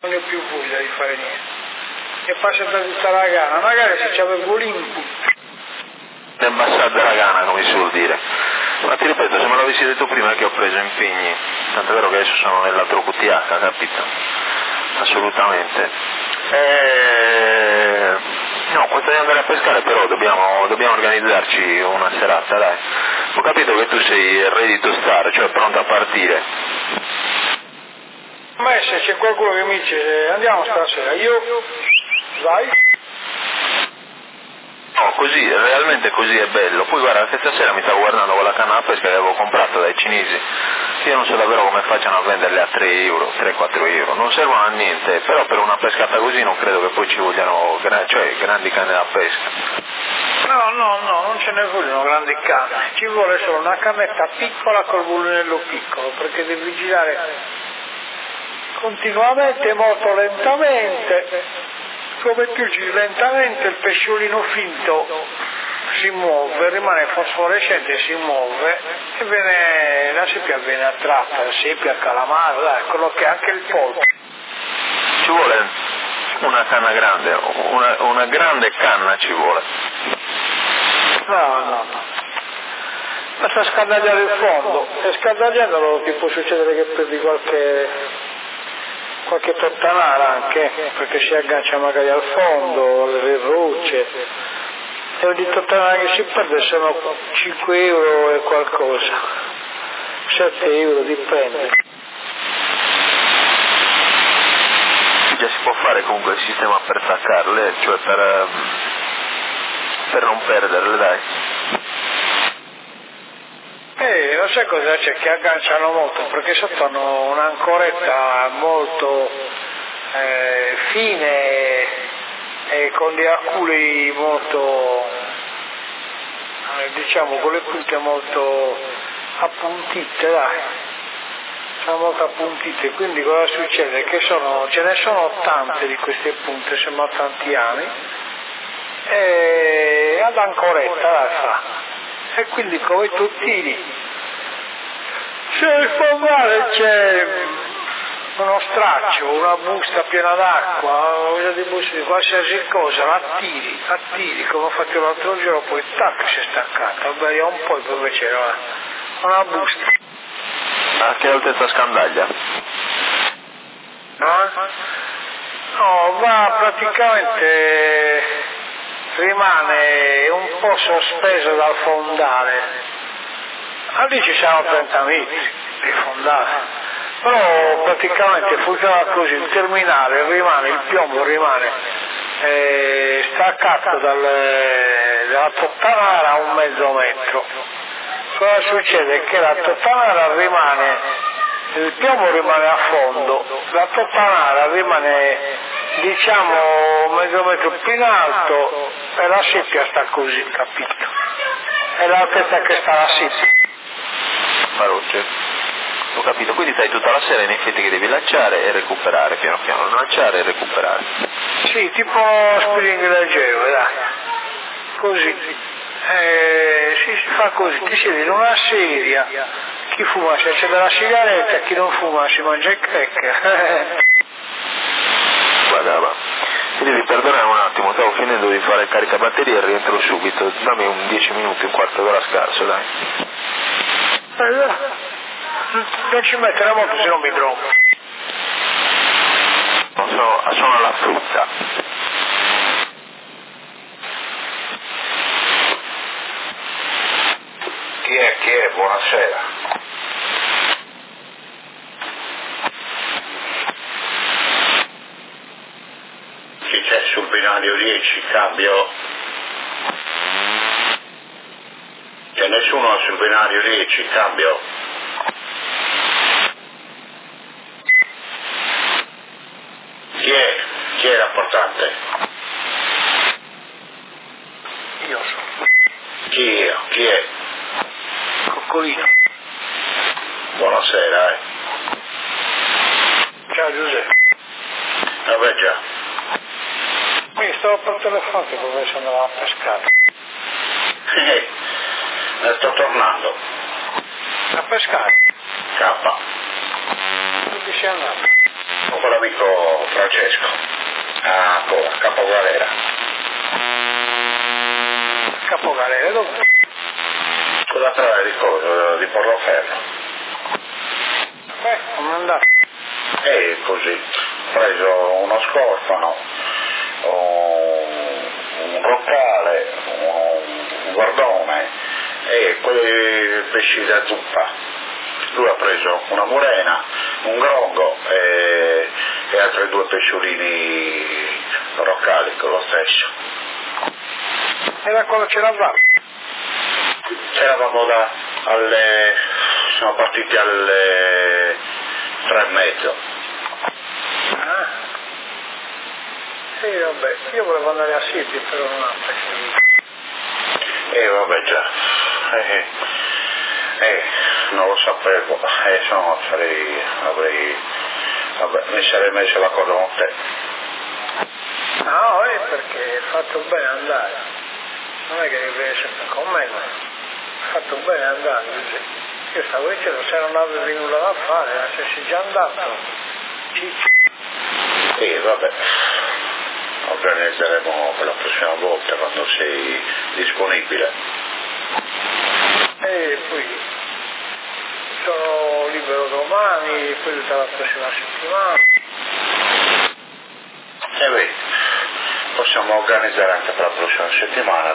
non è più voglia di fare niente. E faccia da tutta la gana, magari se c'aveva l'input. È abbassata la gana, come si suol dire. Ma ti ripeto, se me l'avessi detto prima che ho preso impegni, tanto è vero che adesso sono nell'altro QTH, capito? Assolutamente. No, questo di andare a pescare però dobbiamo organizzarci una serata, dai. Ho capito che tu sei ready to start, cioè pronto a partire. Ma se c'è qualcuno che mi dice andiamo stasera, io vai. No, così, realmente così è bello. Poi guarda che stasera mi stavo guardando con la canna da pesca che avevo comprato dai cinesi. Io non so davvero come facciano a venderle a 3 euro, 3-4 euro. Non servono a niente, però per una pescata così non credo che poi ci vogliano grandi canne da pesca. No, non ce ne vogliono grandi canne. Ci vuole solo una cannetta piccola col bulinello piccolo, perché devi girare continuamente, molto lentamente. Come più giri lentamente il pesciolino finto si muove, rimane fosforescente, si muove e la seppia viene attratta, la seppia, il calamaro, quello che è anche il polpo. Ci vuole una canna grande, una grande canna ci vuole. No. Basta scandagliare il fondo e scandagliandolo ti può succedere che perdi qualche tottanara anche, perché si aggancia magari al fondo, alle rocce, e ogni tottanara che si perde sono 5 euro e qualcosa, 7 euro, dipende. Già si può fare comunque il sistema per staccarle, cioè per non perderle, dai. Non sai cosa c'è, che agganciano molto, perché sotto hanno un'ancoretta molto fine e con gli arculi molto, diciamo, con le punte molto appuntite, dai. Sono molto appuntite, quindi cosa succede? Che ce ne sono tante di queste punte, sembra tanti anni, e ad ancoretta la fa. E quindi come tu tiri, se nel fondale c'è uno straccio, una busta piena d'acqua, qualsiasi cosa, la tiri, come ho fatto l'altro giorno, poi tac, si è staccata, vabbè, un po' dove c'era una busta. A che altezza scandaglia? No, va praticamente, rimane un po' sospeso dal fondale. Lì ci sono 30 metri di fondale, però praticamente funziona così, il terminale rimane, il piombo rimane staccato dalla tottanara a 1/2 metro. Cosa succede? Che la tottanara il piombo rimane a fondo, la tottanara rimane, diciamo, 1/2 metro più in alto e la seppia sta così, capito? È l'altezza che sta la seppia. Parocce. Ho capito, quindi stai tutta la sera in effetti che devi lanciare e recuperare piano piano, lanciare e recuperare. Sì, tipo spring leggero, dai. Così. Si fa così, ti siedi in una sedia, chi fuma si accende la sigaretta, chi non fuma si mangia il crack. Guarda, mi devi perdonare un attimo, stavo finendo di fare caricabatterie e rientro subito, dammi un 10 minuti, un quarto d'ora scarso, dai. Non ci mettere molto se non mi drogo. Sono alla frutta. Chi è? Buonasera. Chi c'è sul binario 10, cambio? C'è nessuno sul binario 10, cambio? Chi è rapportante? Io sono. Chi è? Coccolino. Buonasera, Ciao Giuseppe. Vabbè già. Mi stavo per telefono che dove andava a pescare. Sto tornando. A pescare? K. Dove sei andato? Con l'amico Francesco, a Capogalera. Capogalera dove? Sulla strada di cosa? Di Porloferro. Come è andato? E così, ho preso uno scorfano, un roccale, un guardone e quei pesci da zuppa. Lui ha preso una murena, un grongo e altri 2 pesciolini roccali con lo stesso. E da quando c'eravamo? C'eravamo siamo partiti alle 3:30. Ah. Sì, vabbè, io volevo andare a Siti però non ha pesciolini. Vabbè già. Non lo sapevo, se no mi sarei messo la cosa con te. No, perché hai fatto bene andare. Non è che devi sempre con me, ma hai fatto bene andare. Io stavo dicendo, se non avevi nulla da fare, se sei già andato, ciccio. Sì, vabbè, organizzeremo per la prossima volta quando sei disponibile. E poi sono libero domani, poi tutta la prossima settimana. Beh, possiamo organizzare anche per la prossima settimana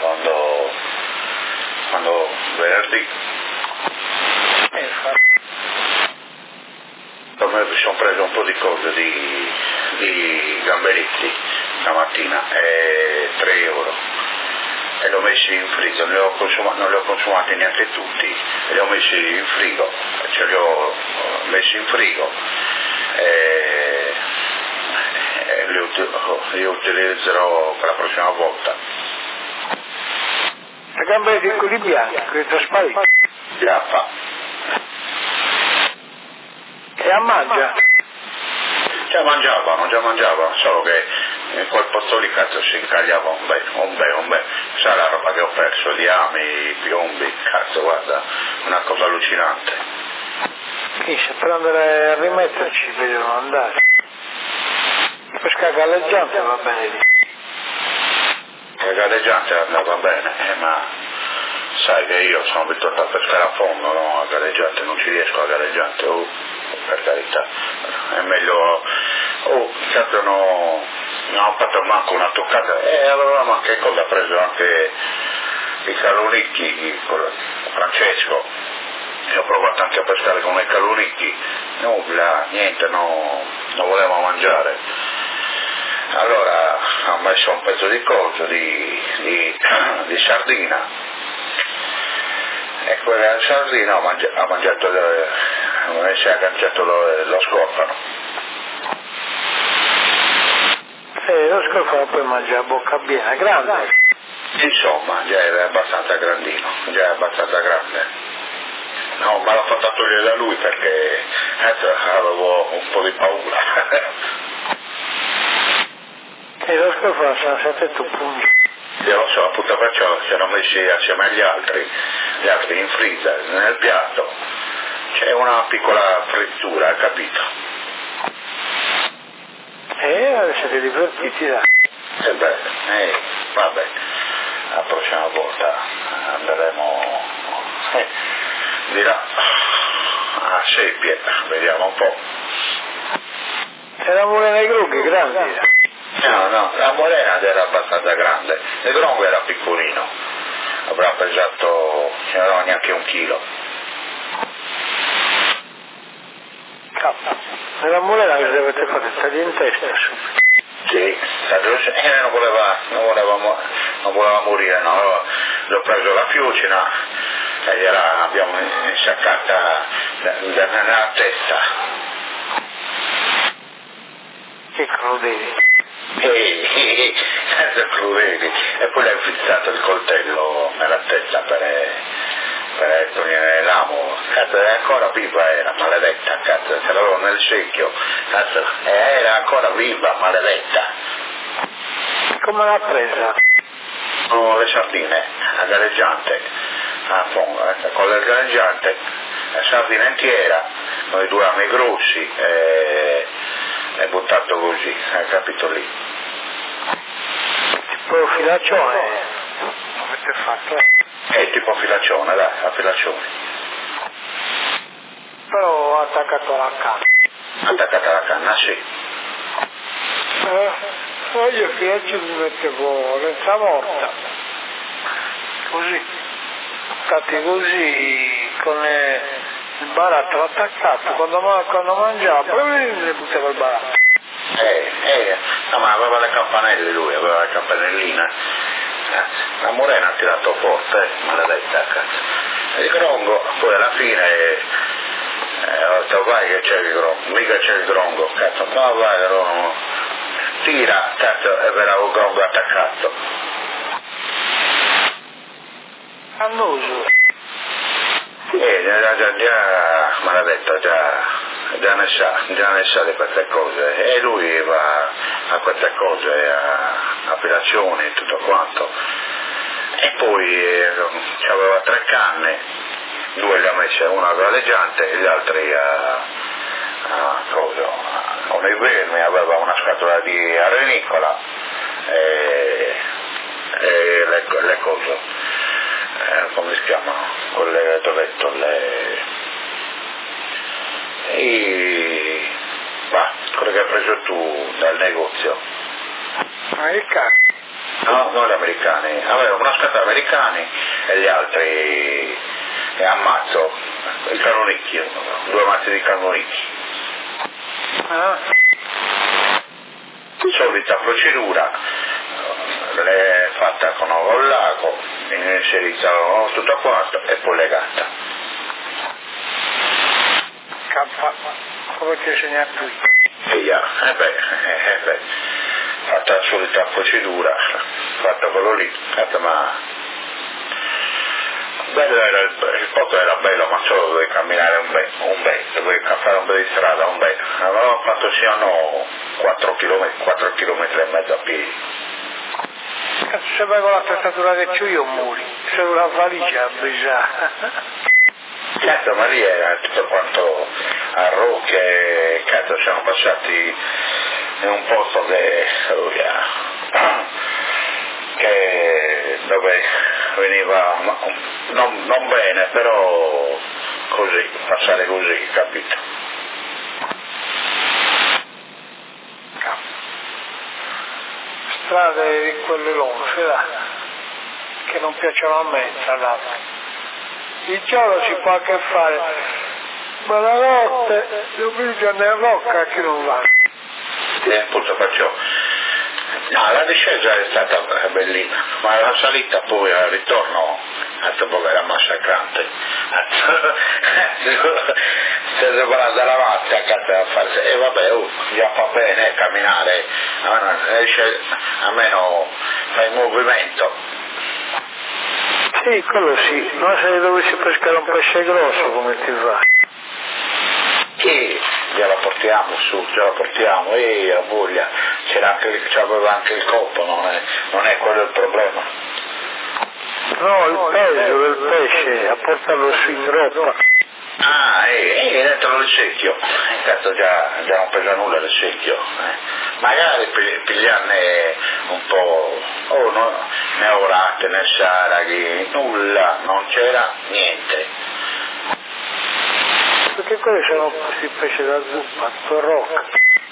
quando venerdì. Infatti. Mi sono preso un po' di cose di gamberetti stamattina, 3 euro. E li ho messi in frigo, non li ho consumati neanche tutti, li ho messi in frigo, li ho messi in frigo e li utilizzerò per la prossima volta. La gamba di quelli bianchi, quelli trasparenti. Grappa. E a mangia? Già mangiavano, solo che in quel posto lì cazzo si incagliava un bel. Sai la roba che ho perso, gli ami, i piombi, cazzo, guarda, una cosa allucinante. Se per andare a rimetterci vedono andare. Pesca galleggiante va bene lì. Che galleggiante andava bene, ma sai che io sono abituato a pescare a fondo, no? A galleggiante, non ci riesco a galleggiante, per carità, è meglio, certo non ho fatto manco una toccata, avevamo anche cosa, ha preso anche i calunicchi, Francesco, e ho provato anche a pescare con i calunicchi, nulla, niente, non voleva mangiare. Allora ho messo un pezzo di coso, di sardina, e quella sardina ha mangiato, si è agganciato lo scorfano. Lo scorfano poi mangia a bocca piena, grande. Insomma, già era abbastanza grandino, già abbastanza grande. No, ma l'ho fatto togliere da lui perché avevo un po' di paura. E lo scorfano sono 7 punti. Io lo so, appunto perciò si erano messi assieme agli altri in freezer, nel piatto. C'è una piccola frittura, capito? Siete divertiti là. Vabbè, la prossima volta andremo di là a Seppie, vediamo un po'. E la murena ai grughi, grandi? No, la morena era abbastanza grande, il grongo era piccolino, avrà pesato, non aveva neanche 1 chilo. E la murena che avete fatto stare in testa subito. Sì, non voleva morire, no, l'ho preso la fiucina e gliel'abbiamo insaccata nella testa. Che crudeli. Crudeli. E poi l'hai fissato il coltello nella testa per togliere l'amo. Cazzo, è ancora viva, era maledetta, cazzo, ce l'avevo nel secchio, cazzo, era ancora viva, maledetta. Come l'ha presa? Con le sardine, a galleggiante, con le galleggiante, la sardina intera, con i 2 rami grossi, è buttato così, hai capito lì? Tipo filaccione, avete fatto? Tipo filaccione, dai, a filaccione. Però attaccato alla canna. Attaccata alla canna, sì. Io filaccio mi mettevo lenza morta, così, stati così, con il baratto attaccato, quando mangiava, ne buttava il baratto. No, ma aveva le campanelle lui, aveva le campanelline. La morena ha tirato forte, maledetta cazzo. E il grongo, poi alla fine ho detto vai che c'è il grongo, mica c'è il grongo, cazzo, ma vai che non tira, cazzo, e ve l'avevo il grongo attaccato. Annoso. Già, maledetta, già ne sa di queste cose, e lui va a queste cose, a filazioni e tutto quanto, e poi aveva 3 canne, 2 le ha messe, una galleggiante e gli altri con i vermi, aveva una scatola di arenicola e le cose, come si chiamano, quelle dove quello che hai preso tu dal negozio. Americani? No, non gli americani, aveva una scatola americani e gli altri ammazzo, il cannonicchio, 2 mazzi di cannonicchi. Solita procedura, l'è fatta con il lago, inserita tutto quanto e poi legata. Come ti ho insegnato io? Fatta la solita procedura, fatta quello lì, ma bello era il posto era bello, ma solo dovevi camminare un bel, dovevi fare un bel di strada, un bel. Avevamo fatto siano 4 km e mezzo a piedi. Se vai con la testatura che c'ho io muri, se una valigia bisogna. Cazzo, ma lì era tutto quanto a rocce, cazzo, siamo passati in un posto che dove veniva non bene, però così, passare così, capito? Strade di quelle lunghe, che non piacciono a me, tra l'altro. Il giorno si può anche fare, ma la notte bisogna nella rocca che non va. Appunto perciò. No, la discesa è stata bellina, ma la salita poi al ritorno era massacrante. Se si parla dalla macchina, cazzo da farsi, e vabbè, già fa bene camminare, almeno fai movimento. Sì, quello sì, ma se dovessi pescare un pesce grosso come ti va? Sì, già la portiamo su, e a voglia, c'aveva anche il coppo, non è quello il problema. No, il peso del pesce, a portarlo su in groppa. Dentro il secchio, cazzo già non pesa nulla il secchio. Magari pigliarne un po', ne orate, ne saraghi, nulla, non c'era niente. Perché quelli sono questi pesci da zuppa, tutto rocca.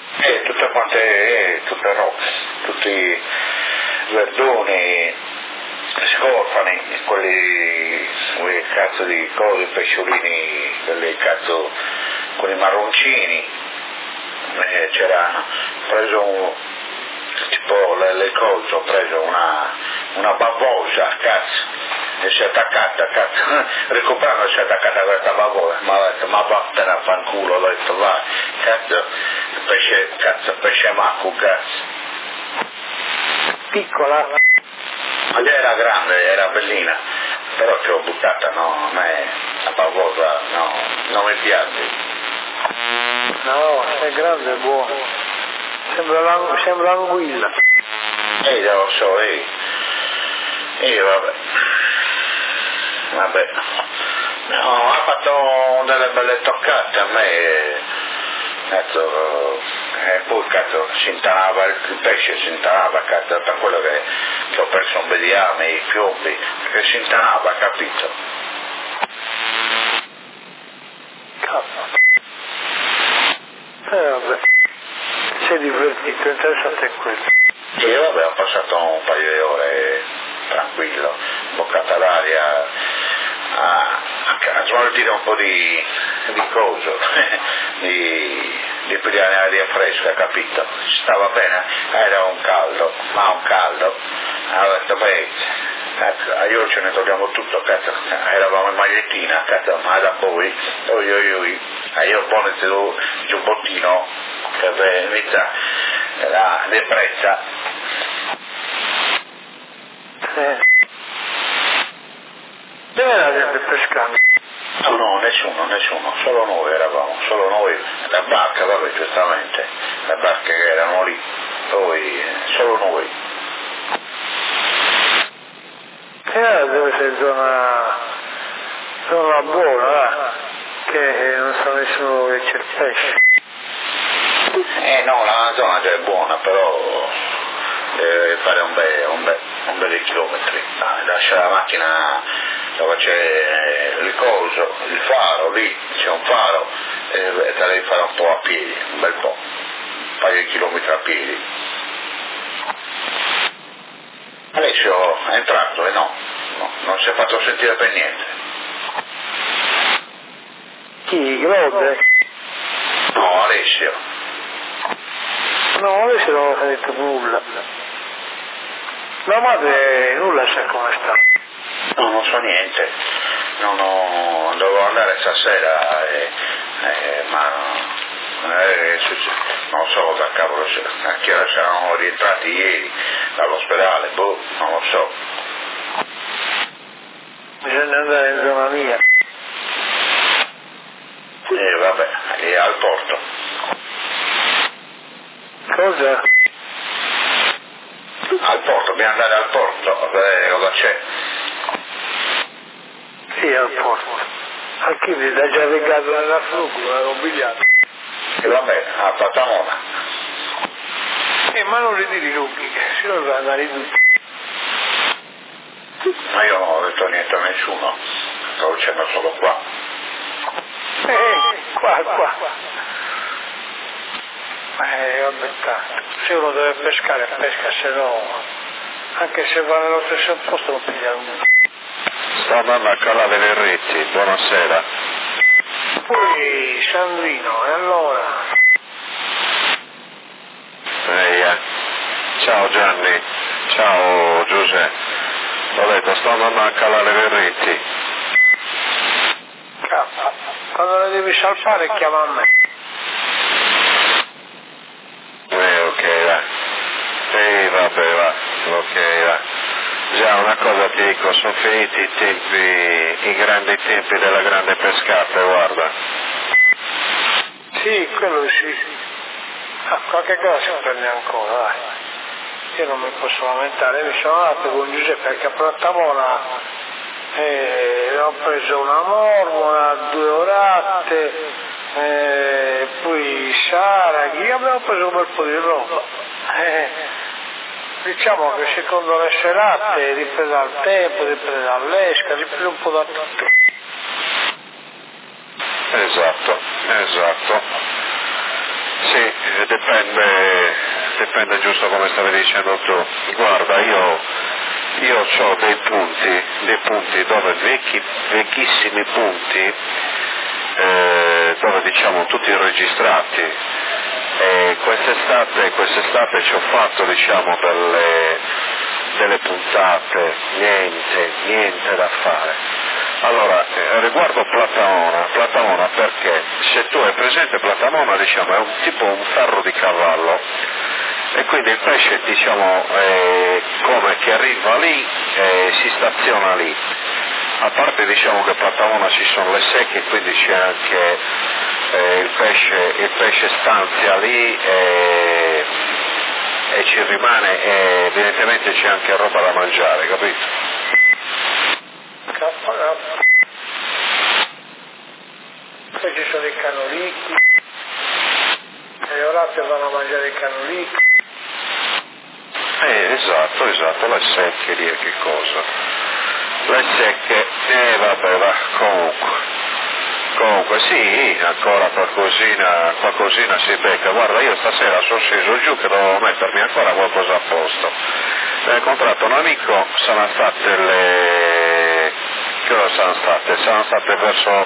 Tutte rocche, tutti verdoni, scorfani, quei cazzo di cose, pesciolini, quelli cazzo, quelli marroncini, c'era preso tipo le cose, ho preso una bavosa, cazzo, e si è attaccata, cazzo, recuperando si è attaccata a questa bavosa, ma ha detto, ma vattene a fanculo, ho detto, vai, cazzo, pesce macco, cazzo. Piccola? Ma già era grande, era bellina, però ce l'ho buttata, no, a me la bavosa, no, non mi piace. No, se è grande è buono. Sembra l'anguilla. Lo so, vabbè. No, ha fatto delle belle toccate a me, cazzo, e poi cazzo si intanava il pesce, si intanava, cazzo, per quello che ho perso un bediame, i piombi, perché si intanava, capito? Vabbè, sei divertito, interessante è quello. Sì, vabbè, ho passato un paio di ore tranquillo, boccata d'aria, a smaltire un po' di coso, di pigliare aria fresca, capito? Stava bene, era un caldo, ho detto, beh, cazzo, io ce ne togliamo tutto, cazzo, eravamo in magliettina, cazzo, ma da poi, io ponete il giubbottino, che inizia la deprezza. Dove era gente pescando? No, nessuno, solo noi eravamo, la barca, vabbè, giustamente, le barche che erano lì, poi solo noi. Deve essere zona buona, che non sa nessuno che c'è il pesce. No, la zona già è buona, però deve fare un bel chilometri. Lascia la macchina dove c'è il faro, lì c'è un faro, e te la devi fare un po' a piedi, un bel po', un paio di chilometri a piedi. Alessio è entrato e no, non si è fatto sentire per niente. Chi? Grode? No, Alessio. No, Alessio non ha detto nulla. La madre nulla sa come sta. No, non so niente. Dovevo andare stasera, ma non so cosa cavolo, anche ora siamo rientrati ieri dall'ospedale, non lo so. Bisogna andare in zona mia. Vabbè, è al porto. Cosa? Al porto, dobbiamo andare al porto a vedere cosa c'è. Sì, al porto. Anche lì l'ha già legato alla frugula, l'ha mobiliato. E vabbè, a Platamona. Ma non li dire lunghi, se no va andare tutti. Ma io non ho detto niente a nessuno, stavo dicendo solo qua. Qua. Vabbè, tanto. Se uno deve pescare, pesca, se no, anche se va nello stesso posto lo piglia uno. Sto andando a calare le reti, buonasera. Poi Sandrino, e allora? Ciao Gianni, ciao Giuseppe. Ho detto, sto andando a calare le reti. Quando le devi salvare chiama a me. Ok, va. Vabbè, va. Ok, va. Già, una cosa ti dico, sono finiti i grandi tempi della grande pescata, guarda. Sì, quello sì. Qualche cosa si prende ancora, dai. Io non mi posso lamentare, mi sono andato con Giuseppe perché a Platamona ho preso una mormona, 2 orate, poi saraghi, abbiamo preso un bel po' di roba. Diciamo che secondo le serate riprende al tempo, riprende all'esca, riprende un po' da tutto. Esatto. Sì, dipende giusto come stavi dicendo tu. Guarda, io ho dei punti dove vecchissimi punti, dove diciamo tutti registrati. E quest'estate ci ho fatto diciamo delle puntate, niente da fare. Allora, riguardo Platamona perché se tu hai presente Platamona diciamo è un ferro di cavallo e quindi il pesce diciamo come che arriva lì si staziona lì. A parte diciamo che a Platamona ci sono le secche, quindi c'è anche il pesce stanzia lì e ci rimane e evidentemente c'è anche roba da mangiare, capito? Poi ci sono i canolicchi, le ratte vanno a mangiare i cannoli. Esatto, le secche lì, che cosa? Le secche, vabbè, va, comunque sì, ancora qualcosina si becca. Guarda, io stasera sono sceso giù che dovevo mettermi ancora qualcosa a posto. Ho incontrato un amico, sono state le... che ora sono state? Sono state verso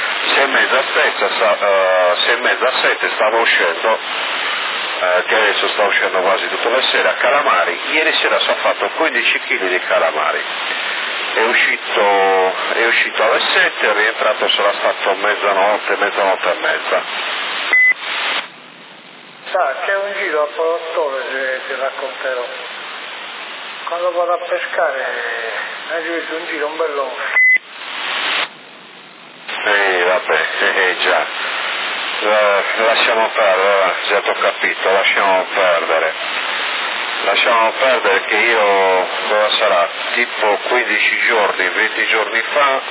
6:30, stavo uscendo, che adesso sta uscendo quasi tutte le sere, a calamari. Ieri sera si è fatto 15 kg di calamari. È uscito alle 7, è rientrato, sarà stato mezzanotte e mezza. Sa, c'è un giro a Polottone, ti racconterò. Quando vado a pescare, ho visto un giro, un bello. Vabbè, già. Lasciamo perdere, già t'ho capito, lasciamo perdere che io, cosa sarà, tipo 15 giorni, 20 giorni fa,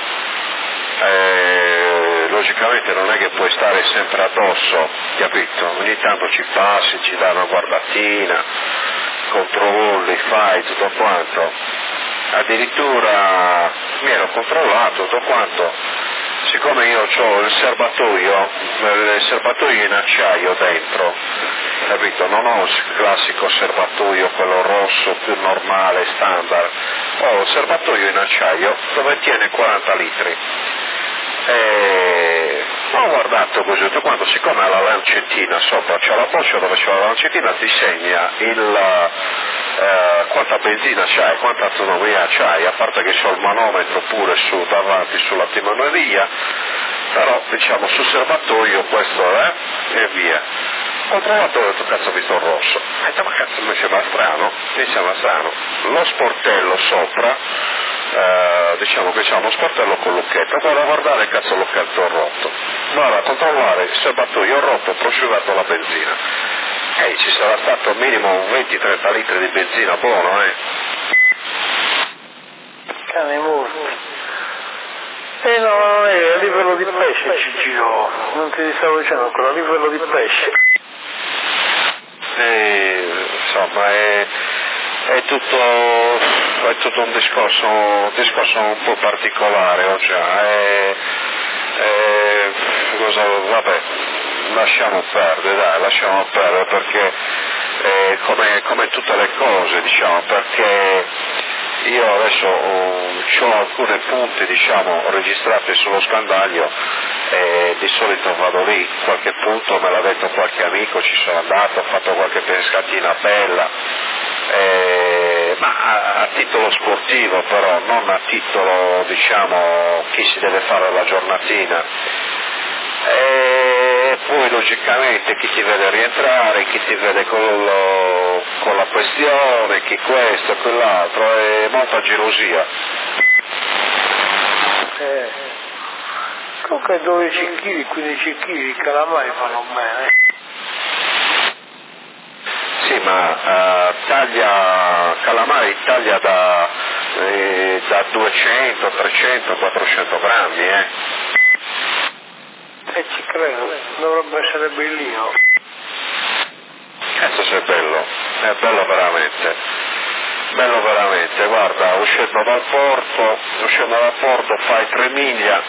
logicamente non è che puoi stare sempre addosso, capito? Ogni tanto ci passi, ci dai una guardatina, controlli, fai tutto quanto. Addirittura mi ero controllato tutto quanto. Siccome io ho il serbatoio in acciaio dentro, capito? Non ho il classico serbatoio, quello rosso, più normale, standard. Ho il serbatoio in acciaio dove tiene 40 litri. Ho guardato così tutto quanto, siccome alla lancettina sopra c'è la boccia dove c'è la lancettina, ti segna quanta benzina c'hai, quanta autonomia c'hai, a parte che c'ho il manometro pure su davanti sulla timoneria, però diciamo sul serbatoio questo è, e via. Ho trovato, ho detto cazzo, ho visto il rosso, ho detto ma cazzo mi sembra strano, lo sportello sopra, diciamo che c'è uno sportello con lucchetto, vado a guardare cazzo l'occhetto rotto, vado a controllare il serbatoio rotto, ho prosciugato la benzina, ci sarà stato minimo 20-30 litri di benzina, buono, Cane morto. No, a livello di pesce ci giro, non ti stavo dicendo ancora, a livello di pesce. Insomma è tutto un discorso un po' particolare, vabbè, lasciamo perdere perché come tutte le cose, diciamo, perché io adesso ho alcune punte, diciamo, registrate sullo scandaglio e di solito vado lì, qualche punto me l'ha detto qualche amico, ci sono andato, ho fatto qualche pescatina bella, ma a titolo sportivo però, non a titolo, diciamo, chi si deve fare la giornatina. E poi logicamente chi ti vede rientrare, chi ti vede con la questione, chi questo, quell'altro, è molta gelosia. Comunque 12 kg, 15 kg i calamari fanno bene. Sì, ma calamari taglia da 200, 300, 400 grammi, Ci credo, dovrebbe essere bellino. Cazzo, se è bello veramente, guarda, uscendo dal porto fai 3 miglia,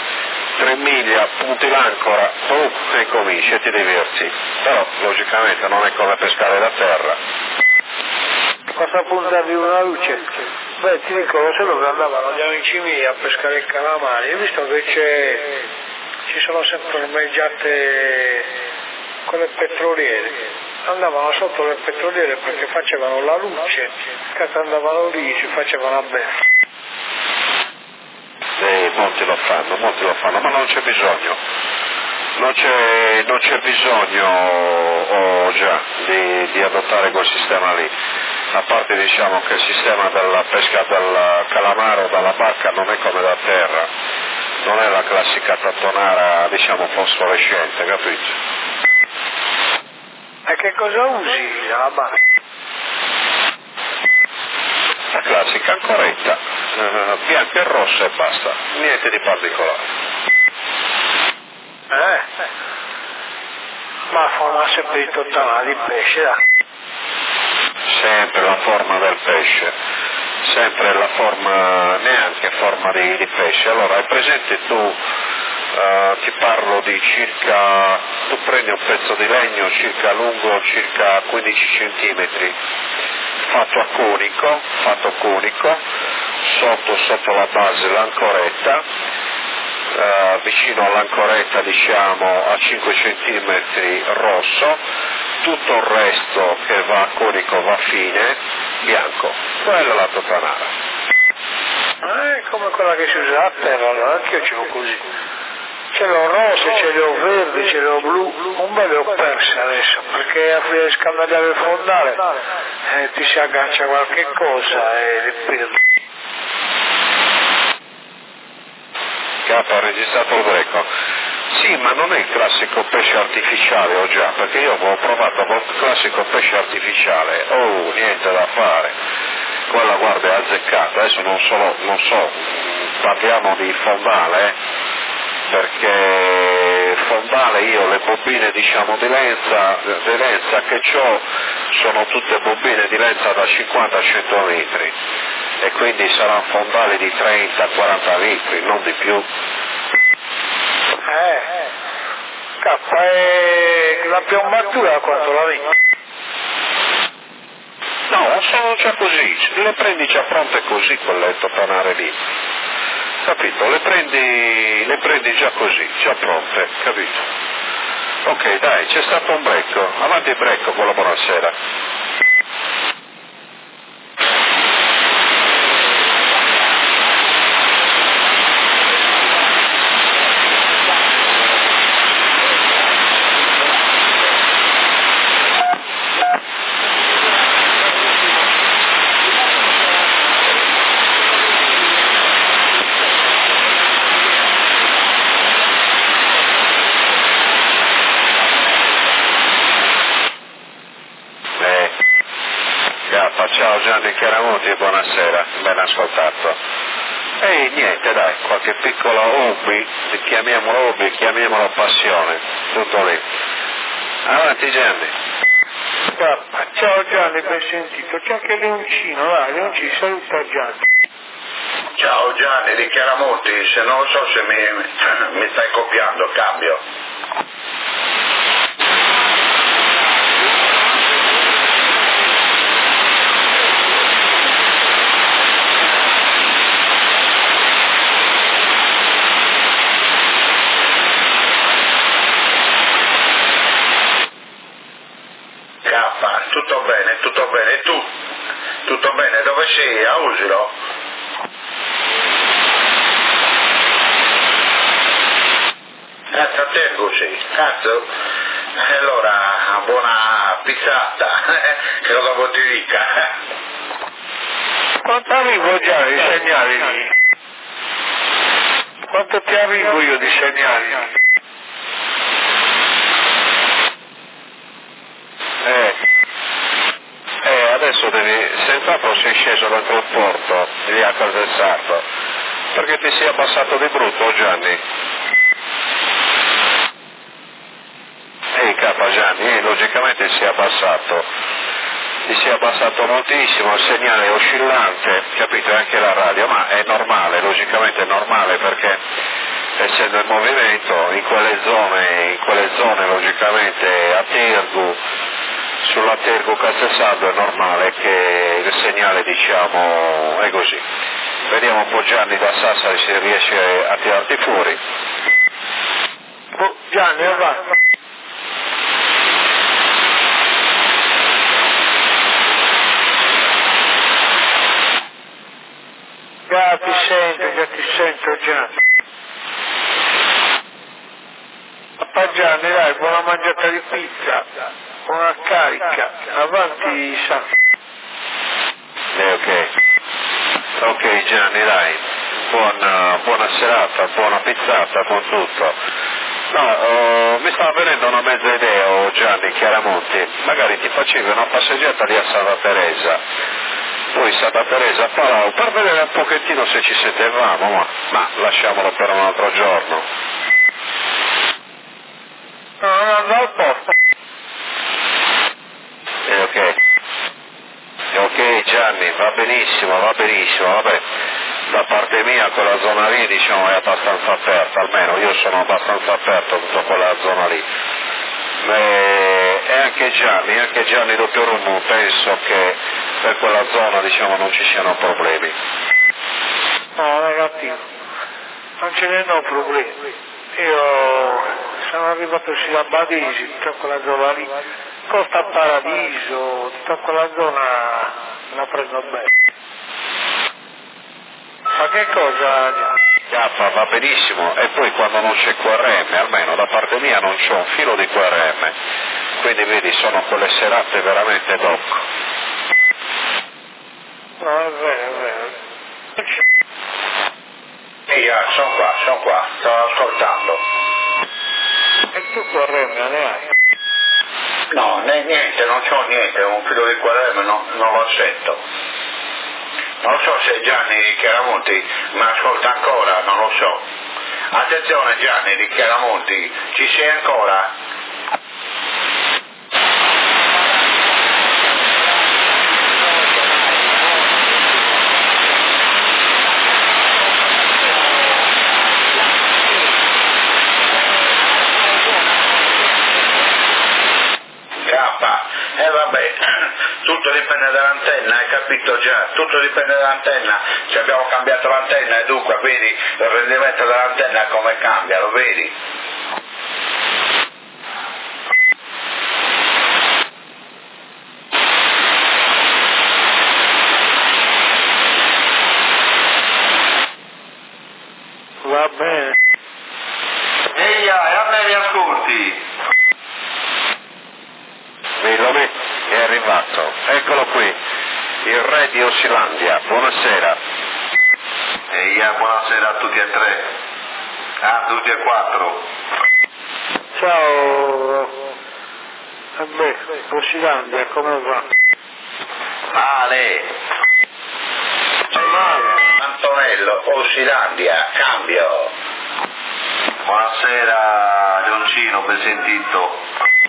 punti l'ancora, e cominci e ti diverti, però logicamente non è come pescare da terra. Basta puntarvi una luce. Beh, ti dico, lo so dove andavano gli amici miei a pescare il calamari, hai visto che ci sono sempre ormeggiate quelle petroliere, andavano sotto le petroliere perché facevano la luce, andavano lì, ci facevano a bere. Molti lo fanno, ma non c'è bisogno, non c'è bisogno di adottare quel sistema lì, a parte diciamo che il sistema della pesca del calamaro dalla barca non è come da terra, non è la classica tattonara, diciamo, fosforescente, capito? E che cosa usi la barca? La classica ancoretta, bianca e rossa e basta, niente di particolare. Ma forma sempre di totale di pesce, dai. Sempre la forma del pesce, sempre la forma, neanche forma di pesce. Allora, hai presente tu, ti parlo di circa, tu prendi un pezzo di legno circa lungo circa 15 centimetri, fatto conico, sotto la base l'ancoretta, vicino all'ancoretta diciamo a 5 centimetri rosso, tutto il resto che va conico va fine, bianco. Quella è la totanara. È come quella che si usa a terra, allora anch'io ce l'ho così. Ce l'ho rosa, ce l'ho verde, ce l'ho blu, un bel le ho perse adesso, perché a fine di scammellare il fondale ti si aggancia qualche cosa e le perdi. Ha registrato il greco. Sì, ma non è il classico pesce artificiale, ho già, perché io avevo provato il classico pesce artificiale, niente da fare, quella guarda è azzeccata, adesso non so, parliamo di fondale, perché fondale io le bobine diciamo di lenza che ho sono tutte bobine di lenza da 50 a 100 litri e quindi saranno fondali di 30-40 litri, non di più. La piombatura quanto la vendi? No, sono già così, le prendi già pronte così quelle totanare lì, capito? Le prendi già così, già pronte, capito? Ok, dai, c'è stato un brecco, avanti brecco con la buonasera. Ciao Gianni Chiaramonti, buonasera, ben ascoltato. E niente dai, qualche piccolo hobby, chiamiamolo passione, tutto lì. Avanti Gianni. Ciao Gianni, ben sentito, c'è anche Leoncino, dai, Leoncino, saluta Gianni. Ciao Gianni di Chiaramonti, se non so se mi stai copiando, cambio. Tutto bene, e tu? Tutto bene, dove sei? A Usilo? Cazzo, a Tergo sei? Cazzo? Allora, buona pizzata, che lo capo ti dica. Quanto arrivo già di segnali lì? Quanto ti arrivo io di segnali? Adesso senz'altro sei sceso dentro il porto, lì a Casal Sardo, perché ti sei abbassato di brutto Gianni. Gianni, logicamente ti si è abbassato moltissimo, il segnale è oscillante, capito, anche la radio, ma è normale, logicamente è normale perché essendo in movimento in quelle zone logicamente a Tergu, sulla Tergu Castelsaldo è normale che il segnale diciamo è così. Vediamo un po' Gianni da Sassari se riesce a tirarti fuori. Gianni, avanti. Già ti sento Gianni. Papà Gianni, dai, buona mangiata di pizza, buona carica, avanti San. Ok Gianni, dai, buona serata, buona pizzata, buon tutto. No, mi stava venendo una mezza idea, Gianni Chiaramonti, magari ti facevi una passeggiata lì a Santa Teresa. Poi Santa Teresa Palau per vedere un pochettino se ci sedevamo, ma lasciamolo per un altro giorno. No, al posto. Gianni, va benissimo, vabbè, da parte mia quella zona lì diciamo è abbastanza aperta, almeno io sono abbastanza aperto a tutta quella zona lì. E anche Gianni Doppio Rumbo, penso che per quella zona diciamo non ci siano problemi. No, negativo, non ce ne sono problemi. Io sono arrivato fino a Badisi, tutta quella zona lì, Costa Paradiso, tutta quella zona la prendo bene. Ma che cosa? Va benissimo, e poi quando non c'è QRM, almeno da parte mia non c'è un filo di QRM, quindi vedi sono quelle serate veramente doc. No, è vero. Sono qua, sto ascoltando. E tu QRM ne hai? No, niente, non c'ho niente, un filo di QRM non lo sento. Non so se Gianni Chiaramonti mi ascolta ancora, non lo so. Attenzione Gianni di Chiaramonti, ci sei ancora? Vabbè, tutto dipende dall'antenna, hai capito già, tutto dipende dall'antenna, ci abbiamo cambiato l'antenna e dunque vedi il rendimento dell'antenna come cambia, lo vedi? Va bene. Ehi, a me mi ascolti? Millomi è arrivato, eccolo qui, il re di Osilandia, buonasera. Ehi, buonasera a tutti e tre, a tutti e quattro. Ciao. Osilandia, come va? Male. Antonello, Osilandia, cambio. Buonasera Leoncino, ben sentito.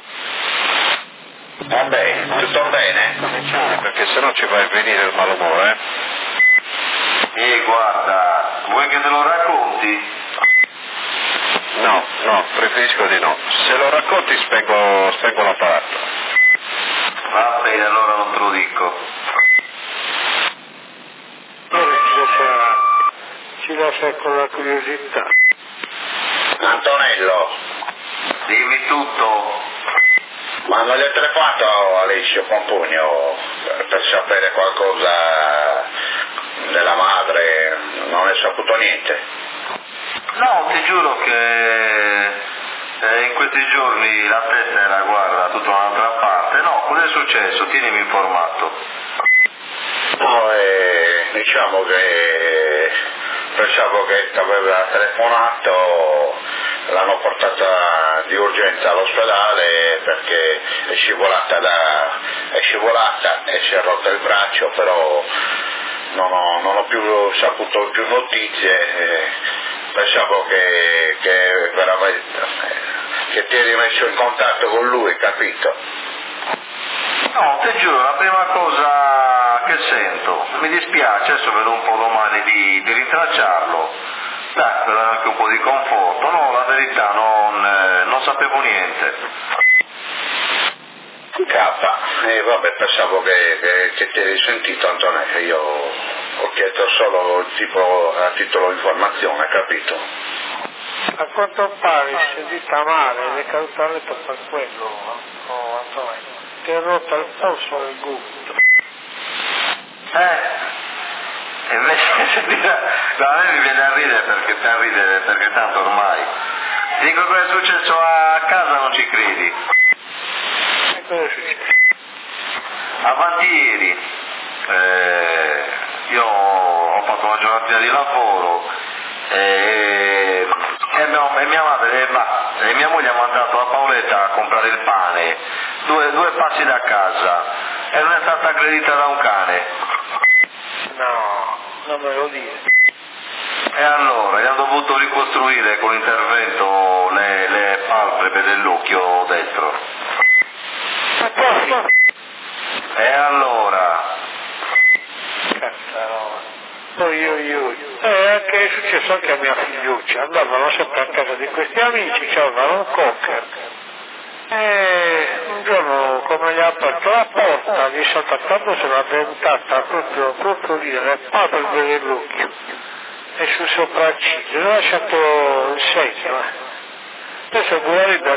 Vabbè, tutto bene? Perché sennò ci fai venire il malumore, Guarda, vuoi che te lo racconti? No, preferisco di no. Se lo racconti spengo l'apparato. Va bene, allora non te lo dico. Ci lascia con la curiosità. Antonello, Dimmi tutto. ma non gli hai telefonato a Alessio Pompugno per sapere qualcosa della madre? Non hai saputo niente? No, ti giuro che in questi giorni la testa era, guarda, tutta un'altra parte. No, cosa è successo? Tienimi informato. No, diciamo che pensavo che ti aveva telefonato, l'hanno portata di urgenza all'ospedale perché è scivolata e si è rotto il braccio, però non ho più saputo più notizie, pensavo che ti eri messo in contatto con lui, capito? No, ti giuro, la prima cosa che sento, mi dispiace, adesso vedo un po' domani di rintracciarlo, dai, per dare anche un po' di conforto. No, la verità, non sapevo niente. Vabbè, pensavo che ti eri sentito, Antonello, io ho chiesto solo tipo a titolo di informazione, capito? A quanto pare si è sentita male, è caduta a letto per quello, Antonio. Ti è rotto il polso del gomito. E invece a me mi viene a ridere perché tanto ormai. Dico cosa è successo a casa, non ci credi. E cosa è successo? Avanti ieri io ho fatto una giornatina di lavoro e mia moglie ha mandato a Paoletta a comprare il pane, due passi da casa, e non è stata aggredita da un cane. No, non me lo dire. E allora gli hanno dovuto ricostruire con l'intervento le palpebre dell'occhio destro. Ma poi? E allora Anche è successo anche a mia figliuccia, andavano sempre a casa di questi amici, c'avevano un cocker. E un giorno, come gli ha aperto la porta, gli è saltando sulla dentata proprio lì, nelle palpebre dell'occhio e sul sopracciglio, gli ha lasciato il segno. Adesso guarda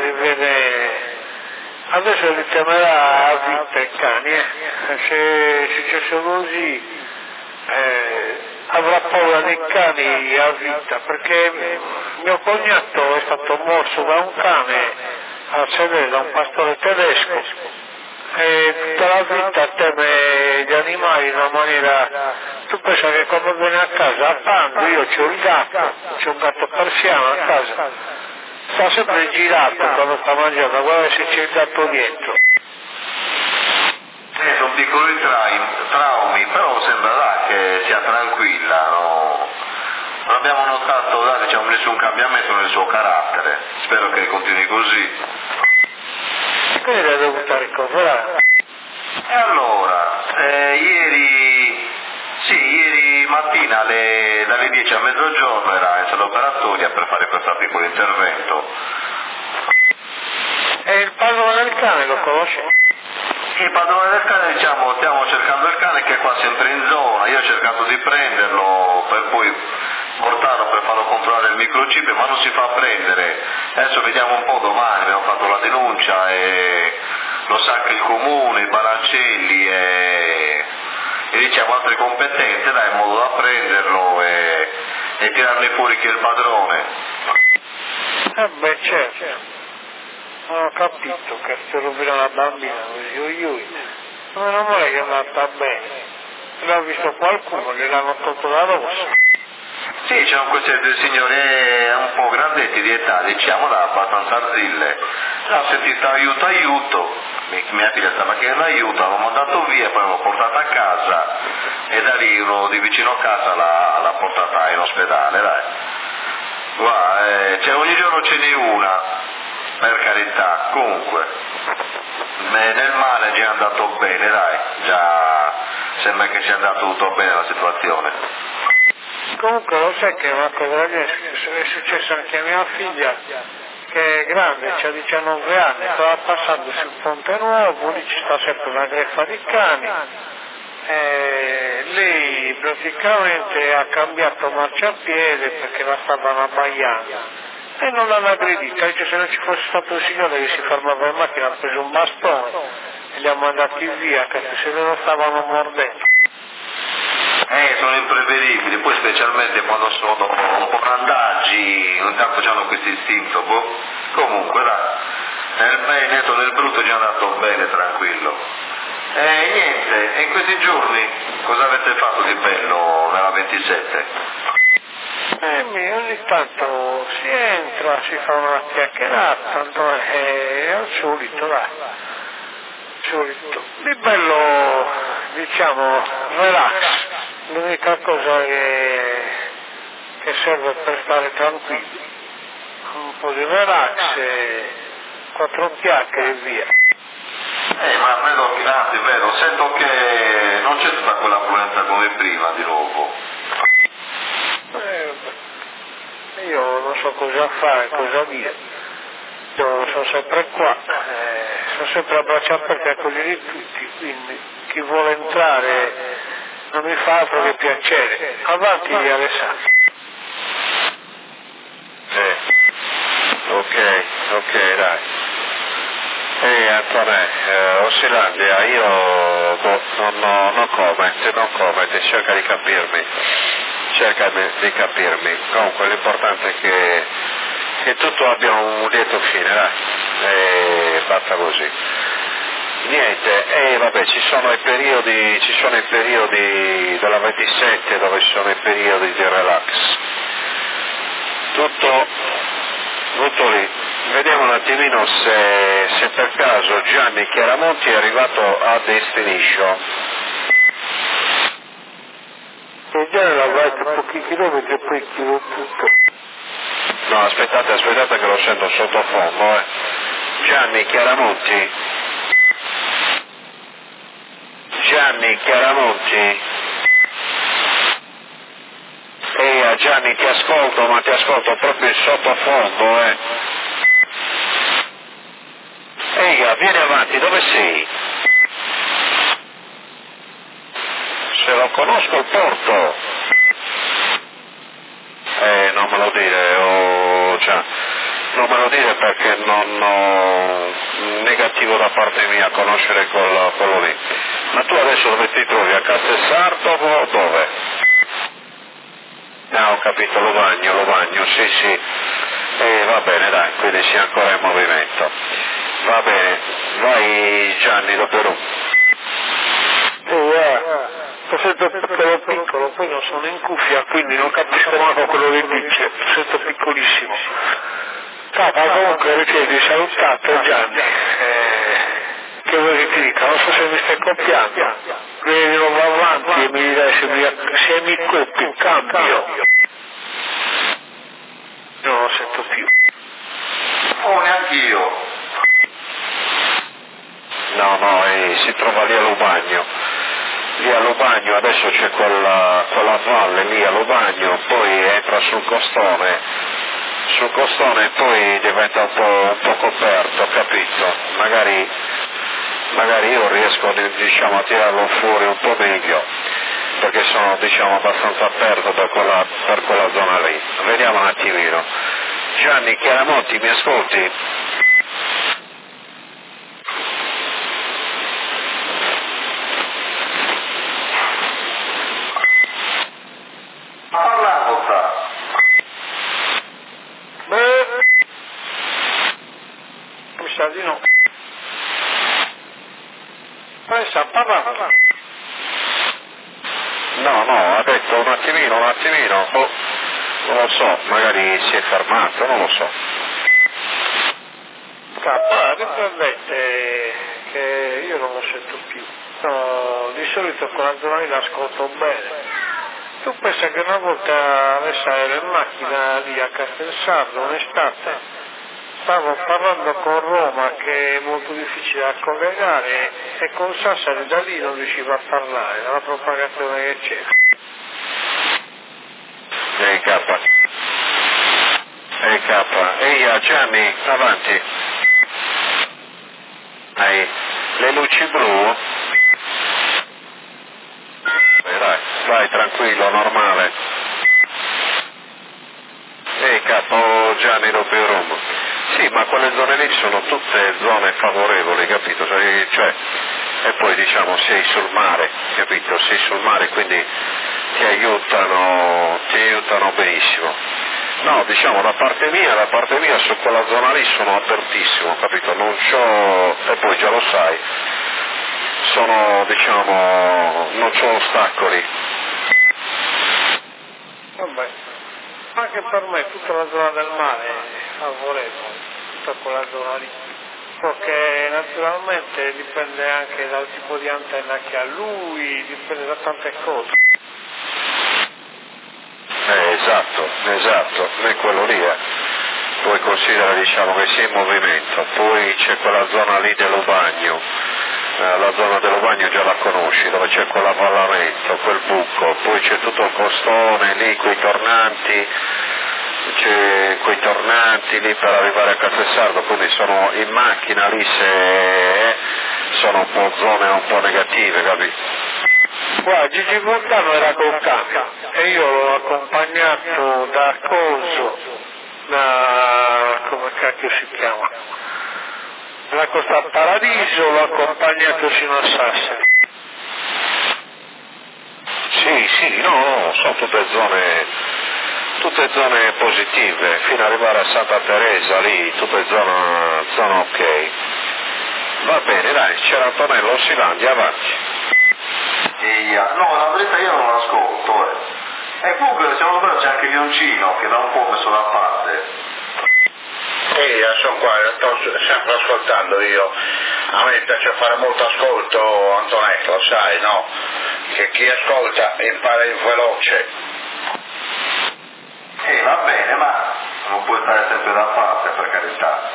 adesso li chiamerà a vita i cani, se è successo così avrà paura dei cani a vita, perché mio cognato è stato morso da un cane a sedere, da un pastore tedesco, e tutta la vita teme gli animali in una maniera. Tu pensa che quando viene a casa a pranzo, io c'ho il gatto, c'ho un gatto persiano a casa, sta sempre girato quando sta mangiando, guarda se c'è il gatto dietro. Sono piccoli traumi, però sembra che sia tranquilla, no? Non abbiamo notato, diciamo, nessun cambiamento nel suo carattere, spero che continui così. Quindi l'hai dovuta ricoverare. E allora, ieri mattina dalle 10 a mezzogiorno era in sala operatoria per fare questo piccolo intervento. E il padrone del cane lo conosci? Il padrone del cane, diciamo, stiamo cercando il cane che è qua sempre in zona, io ho cercato di prenderlo per poi portarlo per farlo controllare il microchip, ma non si fa prendere. Adesso vediamo un po' domani, abbiamo fatto la denuncia e lo sa anche il comune, i Balancelli e diciamo altre competenze, dai, in modo da prenderlo e tirarne fuori chi è il padrone. Beh, certo. Non ho capito che si rovina la bambina così, non vuole che è andata bene. L'ha visto qualcuno, gliel'hanno tolto la rossa. Sì, c'erano queste due signore un po' grandetti di età, diciamo, abbastanza arzille. Ha sentito aiuto, mia figlia stava chiedendo aiuto, l'ho mandato via, poi l'ho portata a casa e da lì uno di vicino a casa l'ha portata in ospedale, dai. Guarda, cioè ogni giorno ce n'è una, per carità, comunque. Nel male già è andato bene, dai, già sembra che sia andato tutto bene la situazione. Comunque lo sai che una cosa è successa anche a mia figlia, che è grande, ha 19 anni, stava passando sul Ponte Nuovo, lì ci sta sempre una greffa di cani, lei praticamente ha cambiato marciapiede perché la stavano abbaiando e non l'hanno aggredita, dice se non ci fosse stato il signore che si fermava in macchina, ha preso un bastone e li ha mandati via perché se loro stavano mordendo. Sono imprevedibili, poi specialmente quando sono un po' randaggi, ogni tanto hanno questo istinto, boh. Comunque dai, nel bene e nel brutto è già andato bene, tranquillo. Niente, e in questi giorni cosa avete fatto di bello nella 27? Ogni tanto si entra, si fa una chiacchierata, tanto è al solito, dai. Solito. Di bello, diciamo, relax. L'unica cosa che serve per stare tranquilli, un po' di relax e 4 chiacchiere e via. Ma vedo, anzi, vedo, sento che non c'è tutta quella affluenza come prima di nuovo. Io non so cosa fare, cosa dire. Io sono sempre qua, sono sempre a braccia aperte a accogliere tutti, quindi chi vuole entrare non mi fa altro che piacere. Avanti Alessandro. Ok, dai. Antonè, Osilandia, io non comment, cerca di capirmi, comunque l'importante è che tutto abbia un lieto fine, dai, e basta così. Niente, vabbè, ci sono i periodi della 27 dove ci sono i periodi di relax. Tutto lì. Vediamo un attimino se per caso Gianni Chiaramonti è arrivato a destination. E già la vai pochi chilometri e poi chiudo tutto. No, aspettate che lo sento sottofondo, Gianni Chiaramonti. Eia Gianni, ti ascolto, ma ti ascolto proprio in sottofondo, Eia, vieni avanti, dove sei? Se lo conosco il porto. Non me lo dire, non me lo dire perché non negativo da parte mia conoscere quello lì. Ma tu adesso dove ti trovi? A Castelsardo o dove? Ho capito, lo bagno, sì. Va bene, dai, quindi sei ancora in movimento. Va bene, vai Gianni, dopo Ru. Lo sento piccolo, poi non sono in cuffia, quindi non capisco manco quello che dice, lo sento piccolissimo. Papa, comunque richiedi salutato Gianni, che vuoi che ti dica, non so se mi stai copiando, vedi non va avanti e mi dirai se mi copi, cambio. Non lo sento più. Oh, neanch'io. No, si trova lì a Lubagno. Lì a Lubagno adesso c'è quella valle lì a Lubagno, poi entra sul costone e poi diventa un po' coperto, capito? Magari io riesco diciamo a tirarlo fuori un po' meglio, perché sono diciamo abbastanza aperto per quella zona lì. Vediamo un attimino. Gianni Chiaramonti, mi ascolti? Mi sa di no. Sta parlando. No, ha detto un attimino, non lo so, magari si è fermato, non lo so. Riprendete che io non lo sento più. No, di solito con la zona lì l'ascolto bene. Tu pensa che una volta messa ero in macchina lì a Castelsardo, un'estate, stavo parlando con Roma che è molto difficile da collegare e con Sassari da lì non riusciva a parlare, dalla propagazione che c'era. Ehi Gianni, avanti. Le luci blu? Vai tranquillo, normale. Capo Gianni Roperum. Sì, ma quelle zone lì sono tutte zone favorevoli, capito? Cioè, e poi diciamo sei sul mare, capito? Sei sul mare, quindi ti aiutano benissimo. No, diciamo da parte mia su quella zona lì sono apertissimo, capito? Non c'ho, e poi già lo sai, non c'ho ostacoli. Vabbè, anche per me tutta la zona del mare è favorevole, tutta quella zona lì. Perché naturalmente dipende anche dal tipo di antenna che ha lui, dipende da tante cose. Esatto, è quello lì, Poi considera diciamo che sei in movimento, poi c'è quella zona lì dello bagno, la zona dello bagno già la conosci, dove c'è quell'avvallamento, quel buco, poi c'è tutto il costone lì, quei tornanti lì per arrivare a Castelsardo, quindi sono in macchina lì se sono un po' zone un po' negative, capito? Guarda, Gigi Montano era col camion e io l'ho accompagnato da Coso, come cacchio si chiama? Da Costa Paradiso, l'ho accompagnato fino a Sassari. Sì, no, sono tutte zone positive, fino ad arrivare a Santa Teresa lì, tutte zone ok. Va bene, dai, c'era Antonello Orsilandia, avanti. No, la verità io non l'ascolto, E comunque secondo me c'è anche Ioncino che da un po' messo da parte. Sono qua, sto sempre ascoltando io. A me piace fare molto ascolto, Antonello, sai, no? Che chi ascolta impara in veloce. Va bene, ma non puoi stare sempre da parte, per carità.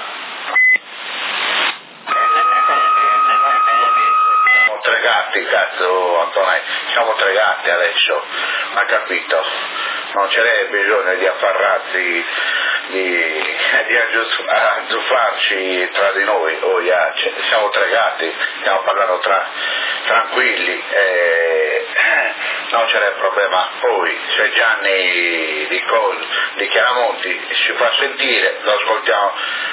Siamo tre gatti, cazzo, Antonello, siamo tre gatti adesso, ha capito? non c'è bisogno di affarrarsi, di azzuffarci tra di noi, siamo tregati, stiamo parlando tranquilli, non c'è problema. Poi se Gianni di Chiaramonti si fa sentire, lo ascoltiamo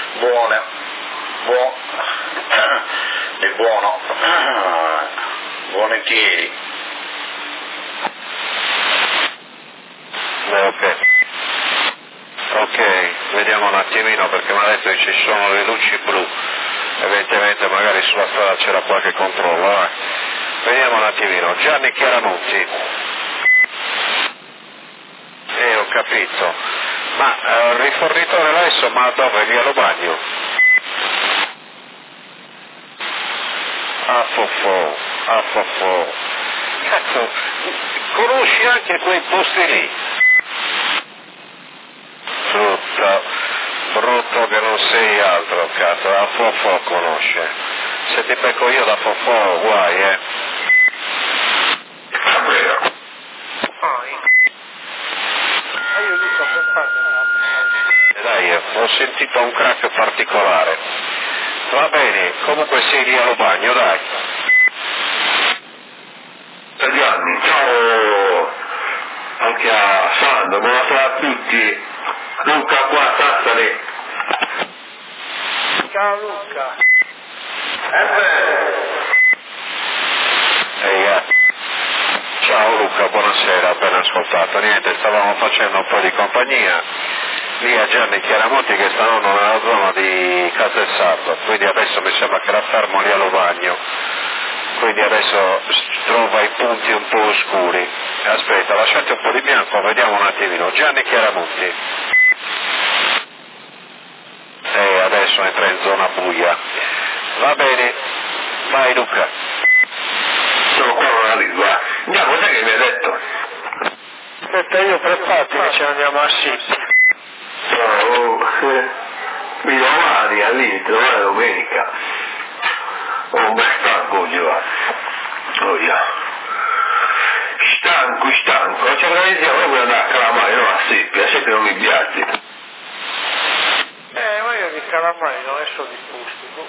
volentieri. Ok, vediamo un attimino perché mi ha detto che ci sono le luci blu, evidentemente magari sulla strada c'era qualche controllo. Vediamo un attimino, Gianni Chiaramonti. Ho capito, ma il rifornitore adesso, ma dove? Via Lo Bagno? A Fofò. Cazzo, conosci anche quei posti lì? Brutto che non sei altro, cazzo, a Fofò conosce. Se ti becco io da Fofò, guai, Dai, ho sentito un crack particolare. Va bene, comunque sei lì allo bagno, dai. Gianni, ciao anche a Sandro, buonasera a tutti. Luca qua, Sassari. Ciao Luca. Ciao Luca, buonasera, ben ascoltato. Niente, stavamo facendo un po' di compagnia lì a Gianni Chiaramonti che stavano nella zona di Castel Sardo, quindi adesso mi sembra che era fermo lì allo bagno, quindi adesso trova i punti un po' oscuri. Aspetta, lasciate un po' di bianco, vediamo un attimino. Gianni Chiaramonti. Adesso entra in zona buia. Va bene, vai Luca. Sono qua non arrivo, Andiamo, sai che mi hai detto? Aspetta, io preparato che ci andiamo a Sissi. Mi domani all'inizio, la domenica. Ho un bel stanco oggi, va. Stanco, ci organizziamo proprio ad andare a Calamari, non a Seppia non mi piace. Ma io di Calamari non è solo disposto.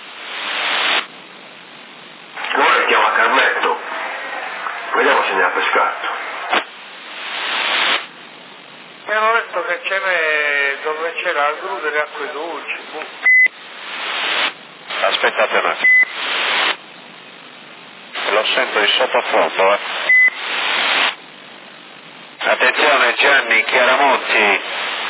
Ora chiamo a Carmetto, vediamo se ne ha pescato. Mi hanno detto che ce n'è dove c'era la gru delle acque dolci. Aspettate un attimo. Lo sento di sottofondo, Attenzione Gianni Chiaramonti.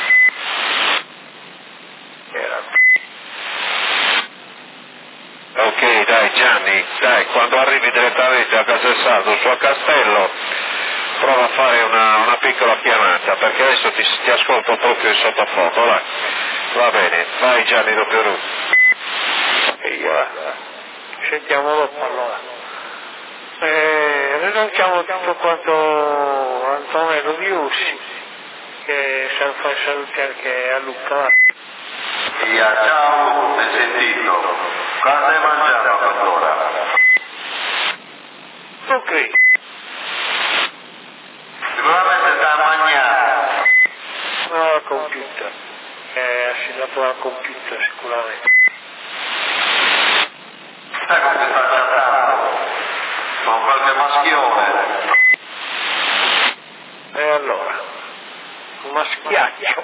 Ok, dai Gianni, dai, quando arrivi direttamente a Castel Sardo, su a Castello, prova a fare una piccola chiamata, perché adesso ti ascolto proprio in sottofondo, vai. Va bene, vai Gianni Doppio. Sentiamo dopo allora. Rinunziamo tutto quanto Antonello Di Ussi, che fa saluti anche a Luca. Ciao, hai sentito? Cosa hai mangiato a quest'ora? Ok. Sicuramente da mangiare. No, al computer. Assegnato al computer sicuramente. Sai come sta trattando? Con qualche maschione. E allora? Un maschiaccio.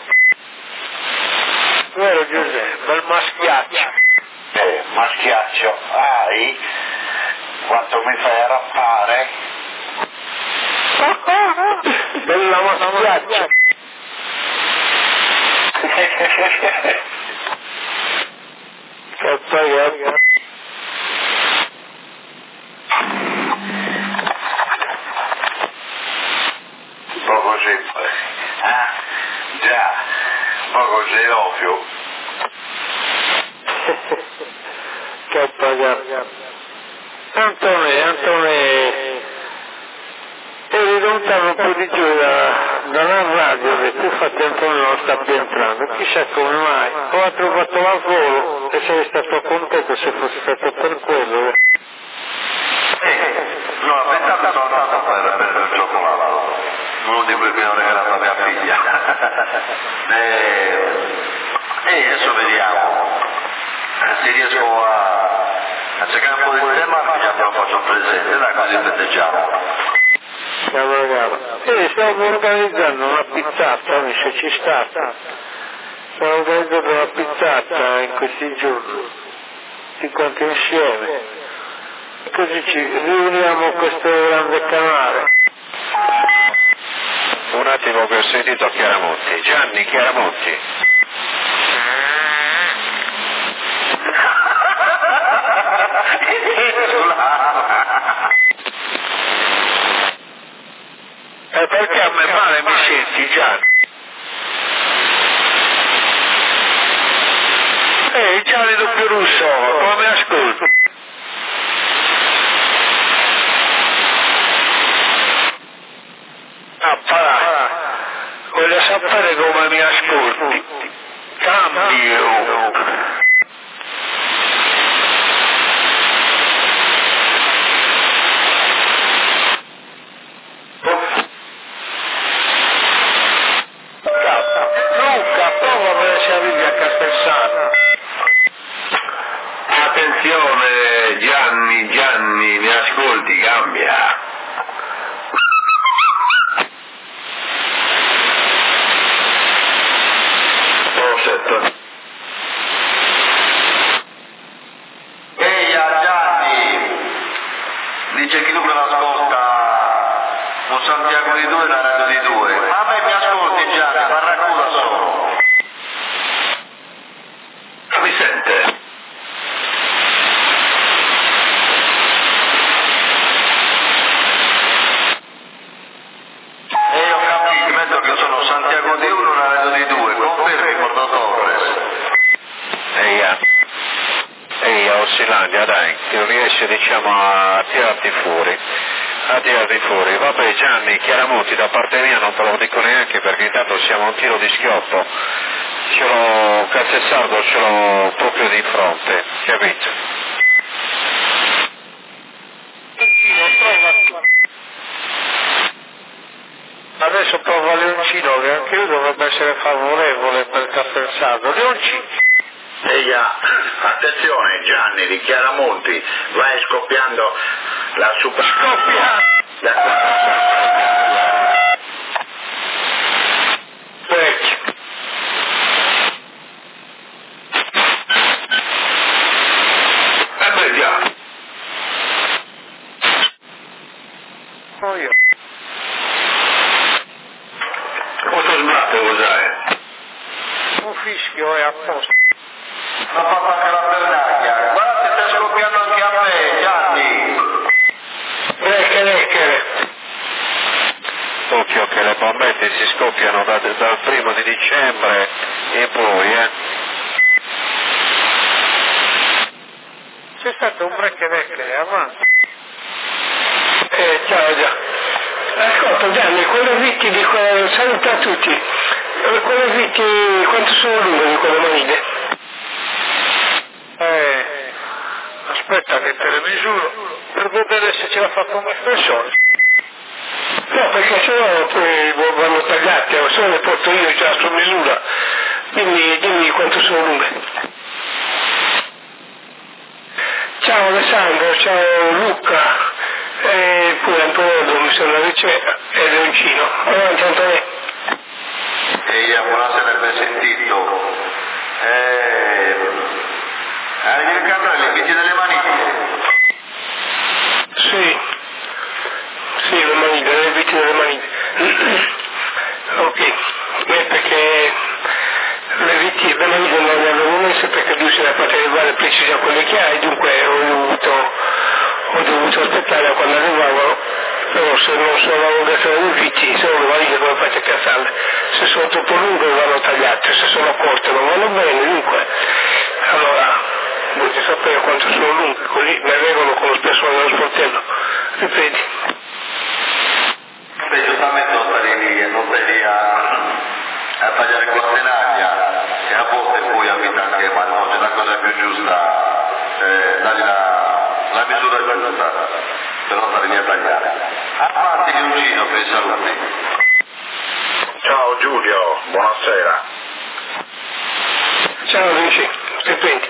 Vero Giuseppe, bel maschiaccio. Maschiaccio, quanto mi fai arrappare? Bella maschiaccia. Che poi Poco semplice. Già, poco genofio. che pagare. Antone, eri lontano un po' di giù dalla radio che tu fai tempo non sta più entrando, chissà come mai, o ha trovato lavoro e sei stato contento se fosse stato per quello. No, pensate sono stato per il cioccolato. uno di quelli che ho regalato a mia figlia. E adesso vediamo se riesco a cercare un po' di tema, te lo faccio presente, dai, così festeggiamo. Ciao ragazzi. Stavo organizzando una pizzata, amici, ci sta. Stavo organizzando una pizzata in questi giorni, tutti quanti insieme. Così ci riuniamo a questo grande canale. Un attimo che ho sentito Chiaramonti. Gianni Chiaramonti. Perché a me male mi senti, Gianni? Gianni Doppio Russo, come mi ascolti? Voglio sapere come mi ascolti. Cambio. Luca, prova a vedere se arrivi a Castellsano. Attenzione Gianni, mi ascolti, cambia. Ehi Gianni, dice che lui me l'ascolta un Santiago di 2 e la radio di 2. Ma a me mi ascolti Gianni, ma racconta solo. Mi sente? Ho capito, metto che sono Santiago di 1 e la radio di 2, confermi Porto Torres. Eia, Ossilandia, dai, che non riesce diciamo a tirarti fuori. Vabbè Gianni, Chiaramonti da parte mia non te lo dico neanche perché intanto siamo a un tiro di schioppo. Cassessardo ce l'ho proprio di fronte, capito? Adesso prova Leoncino, che anche lui dovrebbe essere favorevole per Castellsardo. Leoncino. Attenzione Gianni di Chiaramonti, vai scoppiando la super... Vecchio. Beh già. Io. Cosa sbatte cos'è? Un fischio è a posto. Ma fa anche la bernaglia. Guarda che sta scoppiando anche a me, Gianni. Lecche. Occhio che le bombette si scoppiano dal 1° di dicembre e poi, C'è stato un brecche, avanti. Ciao già. Ascolta Gianni, quelle vitti di quelle... Saluta a tutti. Quelle vitti, quanto sono lunghe di quelle manine? Aspetta che te le misuro per vedere se ce l'ha fatto un spessore. No, perché sennò poi vanno tagliate, o se no le porto io già su misura. Quindi dimmi quanto sono lunghe. Ciao Alessandro, ciao Luca, e pure Antonello mi sembra che c'è, e Leoncino. Avanti Antonello. Buonasera, ben sentito. Hai il carrello, i piti delle maniglie? Sì, le maniglie, le viti delle maniglie. Ok, perché le viti delle maniglie non le avevo messe perché bisogna fare arrivare precise a quelle che hai, dunque ho dovuto aspettare a quando arrivavano, però se non sono allungate le viti, se non le maniglie come fate a cazzarle, se sono troppo lunghe vanno tagliate, se sono corte non vanno bene, dunque, allora volete sapere quanto sono lunghe, così me regolo con lo spessore dello sportello, ripeti. Beh, giustamente non stai lì a tagliare con la tenaglia e a volte poi abita anche, ma no, c'è la cosa più giusta, dargli la misura giusta, per non stare lì a tagliare. Avanti Leoncino per i saluti. Giulio, buonasera. Ciao Luigi, che prendi?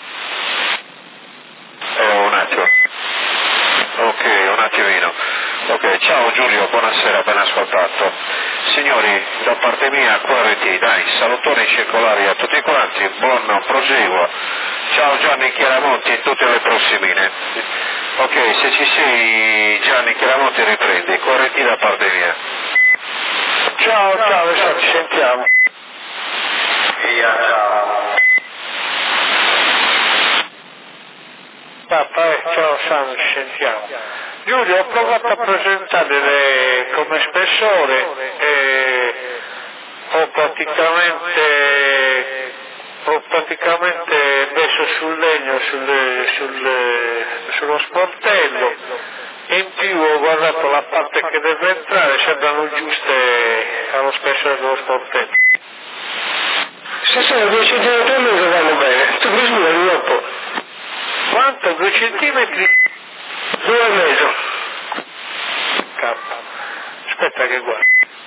Un attimo. Ok, un attimino. Ok, ciao Giulio, buonasera, ben ascoltato. Signori, da parte mia, QRT, dai, salutoni circolari a tutti quanti, buon proseguo. Ciao Gianni Chiaramonti e tutte le prossimine. Ok, se ci sei Gianni Chiaramonti riprendi, QRT da parte mia. Ciao, adesso ci sentiamo. Ciao. Ciao Sam, ci sentiamo. Giulio, ho provato a presentare come spessore e ho praticamente messo sul legno sullo sportello e in più ho guardato la parte che deve entrare, sembrano giuste allo spessore dello sportello. Se sono 2 centimetri vanno bene, tu misuri dopo. Quanto? 2 centimetri? 2,5. Aspetta che guardo.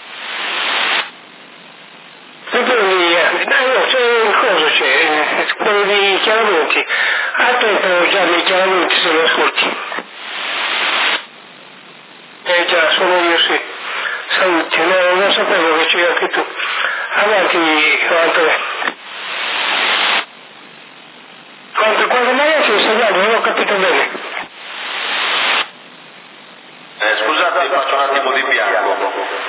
C'è quello di Chiaramonti. Attento Gianni Chiaramonti se lo ascolti. Già, sono io sì. Saluti, no, non sapevo che c'eri anche tu. Avanti, Antonio. Quando mai sei insegnato, non ho capito bene. Scusate, faccio un attimo di bianco.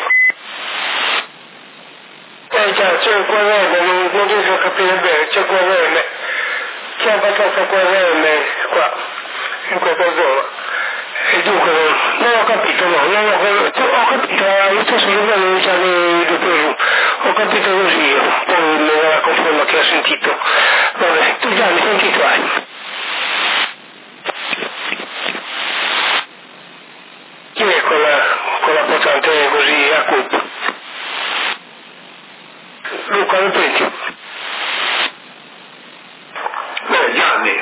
Già, c'è il QRM, non riesco a capire bene, c'è il QRM. C'è abbastanza QRM qua, in questa zona. E dunque, non ho capito, ho capito allo stesso livello di Gianni Duperù. Ho capito così io, poi mi dà la conferma che ha sentito. Vabbè, tu Gianni, sentito hai? Chi è quella potente così a colpo? Luca, lo prendi? Gianni.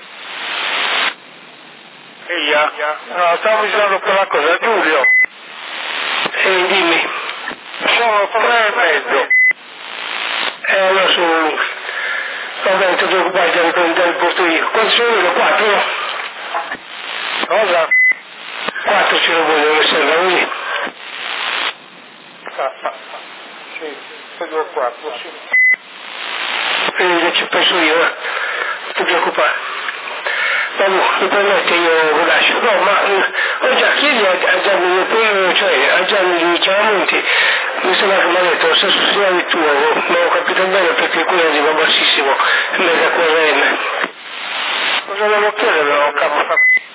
No, stavo dicendo quella cosa, Giulio. Dimmi. Sono 3,5. Allora sono lungo. Vabbè, non ti preoccupare, ti riprendere il posto io. Quanti sono? 4? Cosa? 4 ce lo voglio, mi sembra così. Sì, 2 o 4, sì. Ci penso io, non ti preoccupare. Vabbè, mi permette, io lo lascio. No, ma ho già chiedi a Gianni, cioè a Gianni Chiaramonti, mi sembra che mi ha detto lo stesso signore tuo, non ho capito bene perché qui arriva bassissimo, in mezzo a QRM. Cosa devo chiedere, no, capo?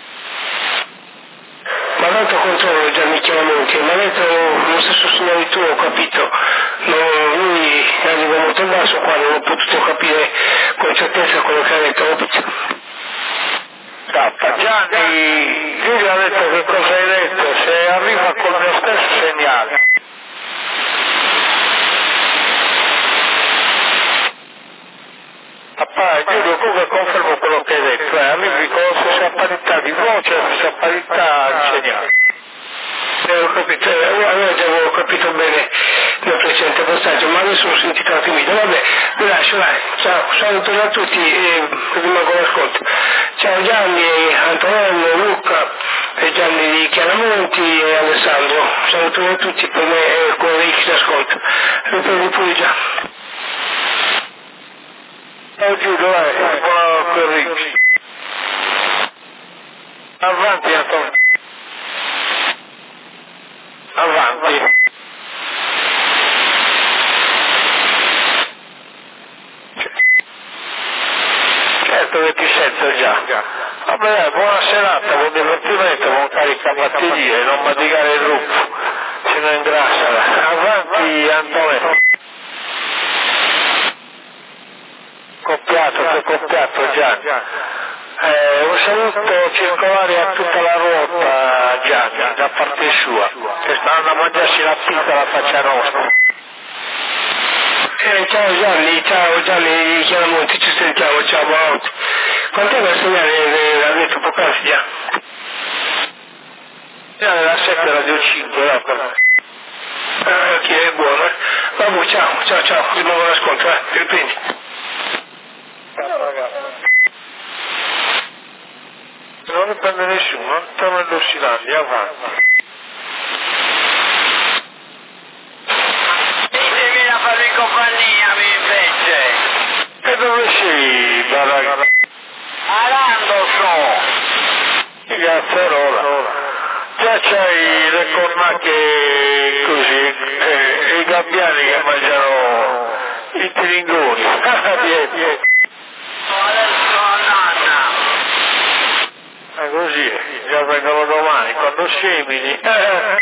Ma tanto controllo Gianni Chiaramonti, mi ha detto lo stesso signore tuo, ho capito. No, lui arriva molto basso qua, non ho potuto capire con certezza quello che ha detto, ho capito. Gianni, Giulio ha detto che cosa hai detto, se arriva col mio stesso segnale. Giulio, comunque confermo quello che hai detto, arrivi con la stessa parità di voce e la stessa parità di segnale. Ho capito, allora già avevo capito bene nel precedente passaggio, ma adesso ho sentito la timida. Vabbè, vi lascio, dai. Ciao, saluto a tutti e rimango all'ascolto. Ciao Gianni, Antonello, Luca, e Gianni di Chiaramonti e Alessandro. Saluto a tutti, per me è quello di chi si ascolta. Riprendi pure già. Ciao Giulio, buona corriggi. Avanti Antonio. Avanti. Certo che ti sento già. Vabbè, buona serata, buon divertimento, buon caricabatterie, non madigare il lupo, se non ingrassa. Avanti Antonio. Coppiato Gianni. Un saluto circolare a tutta la ruota Gianni, da parte sua, che stanno a mangiarsi la pizza alla faccia nostra. Ciao Gianni Chiaramonti, ci sentiamo, ciao, buonanotte. Quant'è la segnale, l'ha detto poc'anzi già? La 7 Radio 5, che è buona. Va Vabbè, ciao, di nuovo l'ascolto, Filippini. Non ne prende nessuno, torna all'Ossilandi, avanti. Vieni a farmi compagnia, mi invece. E dove sei, Baragà? Arando so. Che cazzarola. Già c'hai le cornacche così, e i gabbiani che mangiano i tiringoni. Vieni. Adesso nonna. È così, già vengono domani, quando semini. Mattina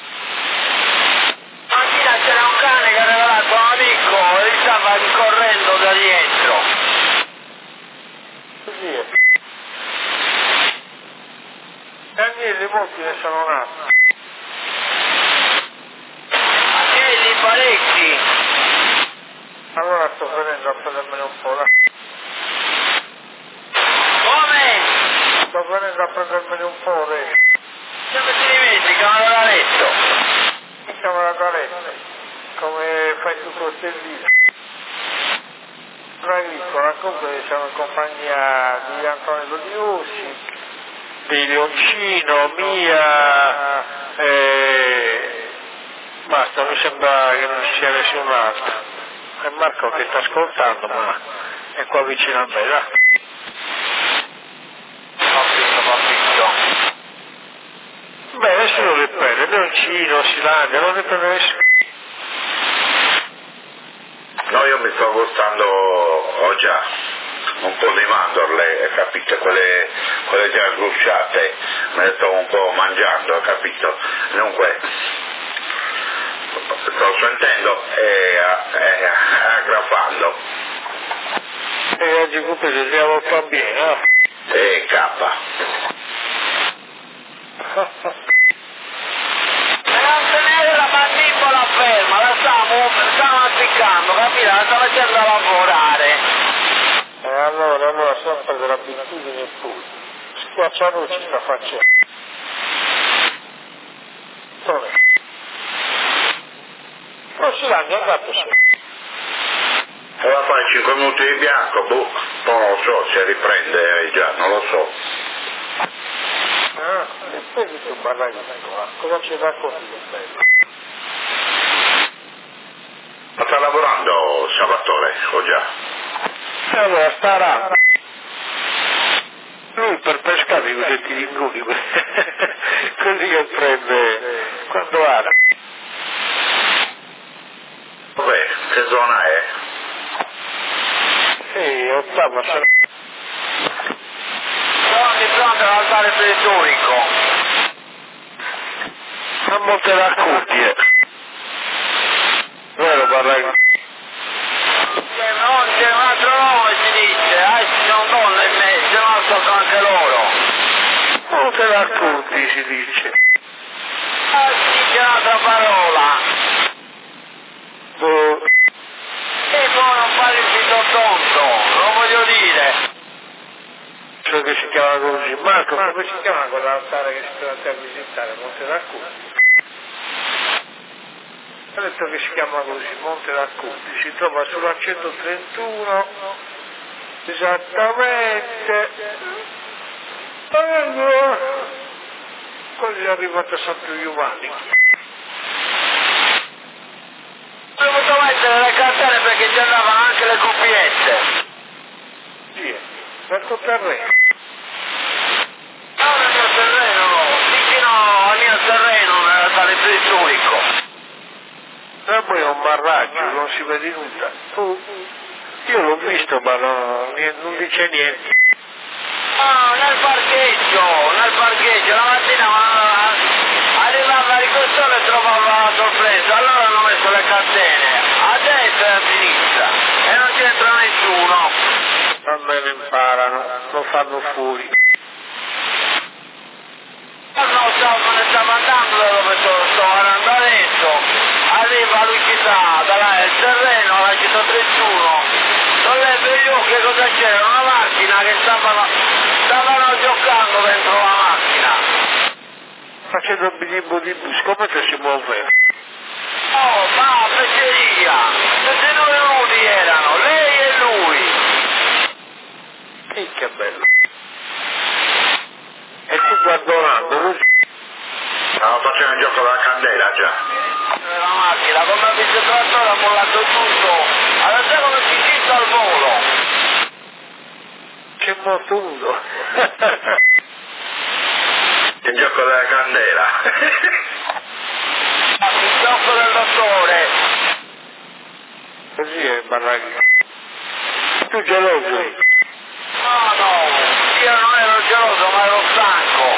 c'era un cane che aveva dato un amico e gli stava correndo da dietro. Così è. Agnelli molti ne sono nati. Agnelli parecchi. Allora sto venendo a prendermene un po', là. Come? Sto venendo a prendermene un po', lei. Dove ti dimentichi? Camera da letto. Camera da letto, come fai tu con Stellina. Agricola, comunque siamo in compagnia di Antonello Diussi, di Leoncino, mia, basta, mi sembra che non ci sia nessun altro. È Marco che sta ascoltando, ma è qua vicino a me, là. Papito. Beh, adesso lo riprende, Leoncino, Silania, non riprende nessuno. No, io mi sto gustando, ho già un po' di mandorle, capito? Quelle già sgusciate, me le sto un po' mangiando, capito? Dunque, sto sentendo e aggrappando. E oggi comunque ci siamo qua bene, no? E K. E non tenere la mandibola ferma, la stiamo appiccando, capito? La sta facendo lavorare. E allora sempre dell'abitudine pure. Schiacciarucci sta facendo. Dove? Non si lancia, andato su. E va a fare 5 minuti di bianco, boh, non lo so se riprende già, non lo so. Ah, e poi di tu Baragà, cosa ci racconti di bello? Ma sta lavorando Salvatore, o già? E allora starà. Lui per pescare i cosiddetti lingoni, così che prende quando ha. Vabbè, che zona è? Sì, ottava. Sono di fronte all'altare plettonico. A Monteraccuti, vero Baragà? Non c'è un altro nome si dice, ci sono donne in mezzo, non so anche loro. Monteraccuti si dice. Sì, c'è un'altra parola. Boh. E poi non fare il filo tonto, lo voglio dire. Ciò che si chiama così. Marco, come si chiama quell'altare che si trova a visitare? Monteraccuti. Ho detto che si chiama così, Monteraccuti. Si trova sulla 131, esattamente. Così è arrivato a Santo Giovanni. Ho dovuto mettere le cartelle perché ci andavano anche le coppiette. Sì, verso terreno. Non nel mio terreno, vicino al mio terreno, nell'altare plettonico. E poi è un barraggio, non si vede nulla. Io l'ho visto, ma non dice niente. Ah, nel parcheggio, la mattina arrivava il ricorsore e trovava la sorpresa, allora hanno messo le catene, a destra e a sinistra, e non c'entra nessuno. Almeno imparano, lo fanno fuori. Me ne stavo andando da dove sto andando adesso, arriva Lucia da il terreno alla 131, solleva gli occhi e cosa c'era? Una macchina che stavano giocando dentro la macchina. Facendo il bidibbo di bus, come che si muove? Oh, ma fesseria! Questi due nudi erano, lei e lui! Che bello. E tu guardando così. Stavo facendo il gioco della candela già. La macchina, come ha visto il trattore ha mollato tutto, adesso come si citta al volo. C'è molto nudo. Il gioco della candela. Il gioco del dottore. Così è barraglia. Tu geloso? No, io non ero geloso ma ero stanco.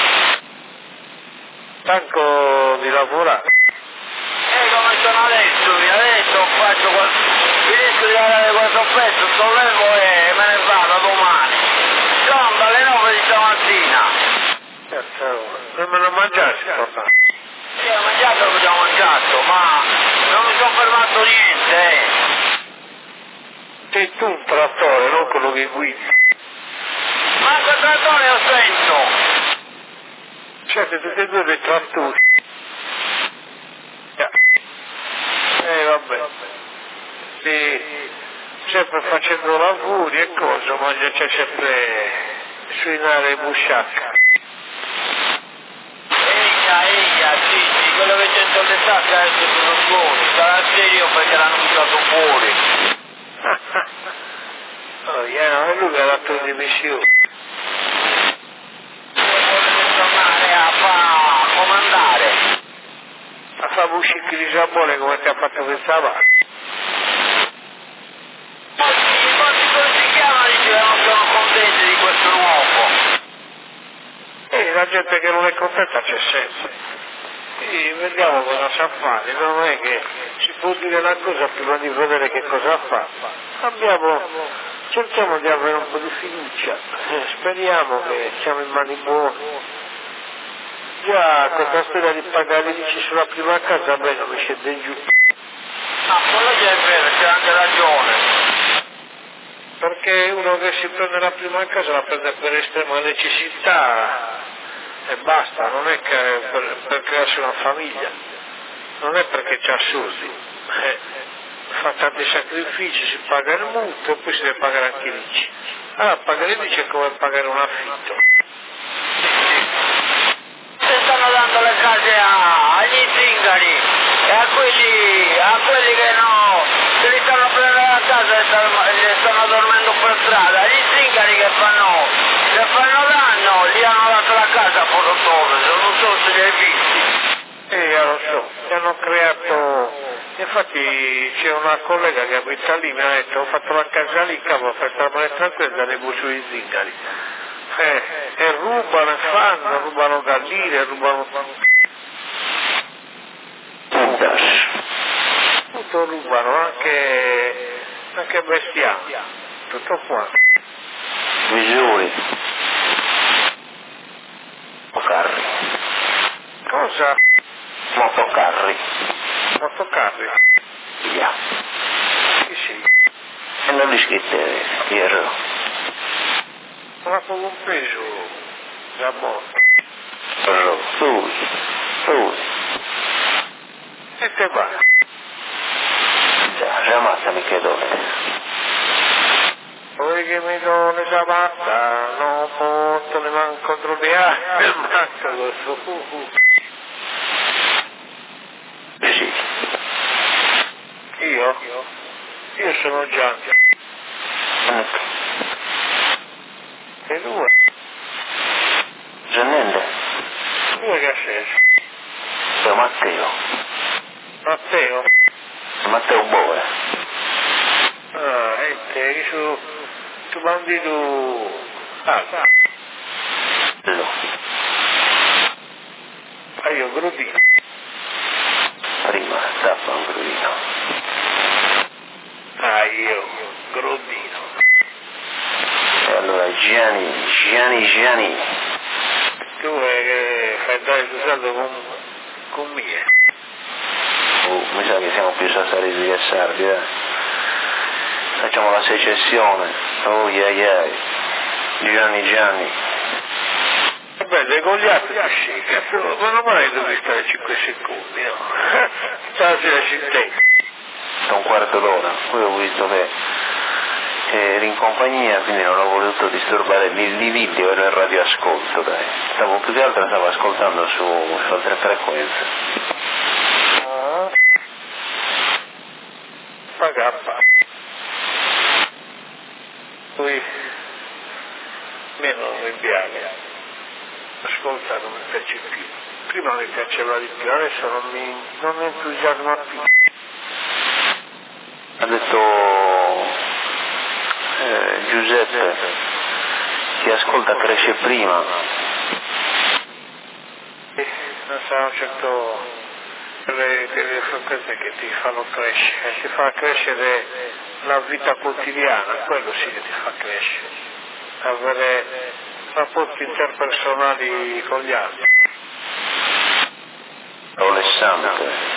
Stanco di lavorare. E come sono adesso faccio finisco di lavorare questo pezzo, sollevo e me ne vado domani. Sono dalle 9 di stamattina. Non me lo mangiassi, papà. Sì, ho mangiato quello che ho mangiato, ma non mi sono fermato niente. Sei tu un trattore, non quello che guidi. Ma quel trattore ho sento. Siete tutti e due dei trattori. Vabbè. Sì, sempre facendo lavori e cose, ma c'è sempre suinare busciacca. Eia, sì, quello che c'è in le sacche adesso sono buoni, sarà serio perché l'hanno buttato fuori. Oh, è lui che ha dato dimissioni. Tornare a comandare. A fare uscire di sapone come ti ha fatto pensare. Come si chiama? Dice non sono contenti di questo nuovo. La gente che non è contenta c'è sempre. Sì, vediamo cosa sa fare, non è che si può dire una cosa prima di vedere che cosa fa. Cerchiamo di avere un po' di fiducia, speriamo che siamo in mani buone. Già questa storia di pagare l'ICI sulla prima casa a me non mi scende giù. Ah, quello già è vero, c'è anche ragione. Perché uno che si prende la prima casa la prende per estrema necessità e basta, non è che per crearsi una famiglia, non è perché c'ha soldi, fa tanti sacrifici, si paga il mutuo e poi si deve pagare anche l'ICI. Allora pagare l'ICI è come pagare un affitto. Se stanno dando le case agli zingari e a quelli che no, se li stanno prendendo la casa e stanno dormendo per strada, agli zingari che fanno danno, gli hanno dato la casa a Portofino, non so se li hai visti. Io lo so, mi hanno creato, infatti c'è una collega che abita lì, mi ha detto ho fatto la casa lì, capo, per starmene tranquillo dalle sui zingari. E rubano e fanno, rubano galline, rubano tutto rubano, anche bestiame, tutto qua. Misuri. Motocarri. Cosa? Motocarri. Motocarri? Via. Sì, sì. E non li scritte ieri. Non ha proprio un peso da morto. Lui. E te va? Già, ramazza mi chiedo. Vuoi che mi do le ciabatte? Non porto le mani contro le armi, manca questo. Sì. Io? Io sono Gianni. E due? Giannelle. Due che sei? Sono Matteo. Matteo? Matteo Bove. Ah, e te, tu bandito... Ah, Lo. io Grodino. Prima stava un grudino. Ah, io Grodino. E allora Gianni. Tu che fai dare tuo saldo con me. Mi sa che siamo più sassaresi che sardi, Facciamo la secessione. Oh yeah. Gianni. E beh, le gogliate ti scicca, ma non mai devi stare 5 secondi, no? Sta poi ho visto che eri in compagnia, quindi non ho voluto disturbare l'idillio e il radioascolto, dai. Più che altro stavo ascoltando su altre frequenze. Pagappa. Poi meno mi piace. Ascolta, non mi piace più. Prima mi piaceva di più, adesso non mi entusiasma più. Ha detto Giuseppe, chi ascolta cresce prima. Non sarà un certo delle frequenze che ti fanno crescere, ti fa crescere la vita quotidiana, quello sì che ti fa crescere, avere rapporti interpersonali con gli altri. Adolescente.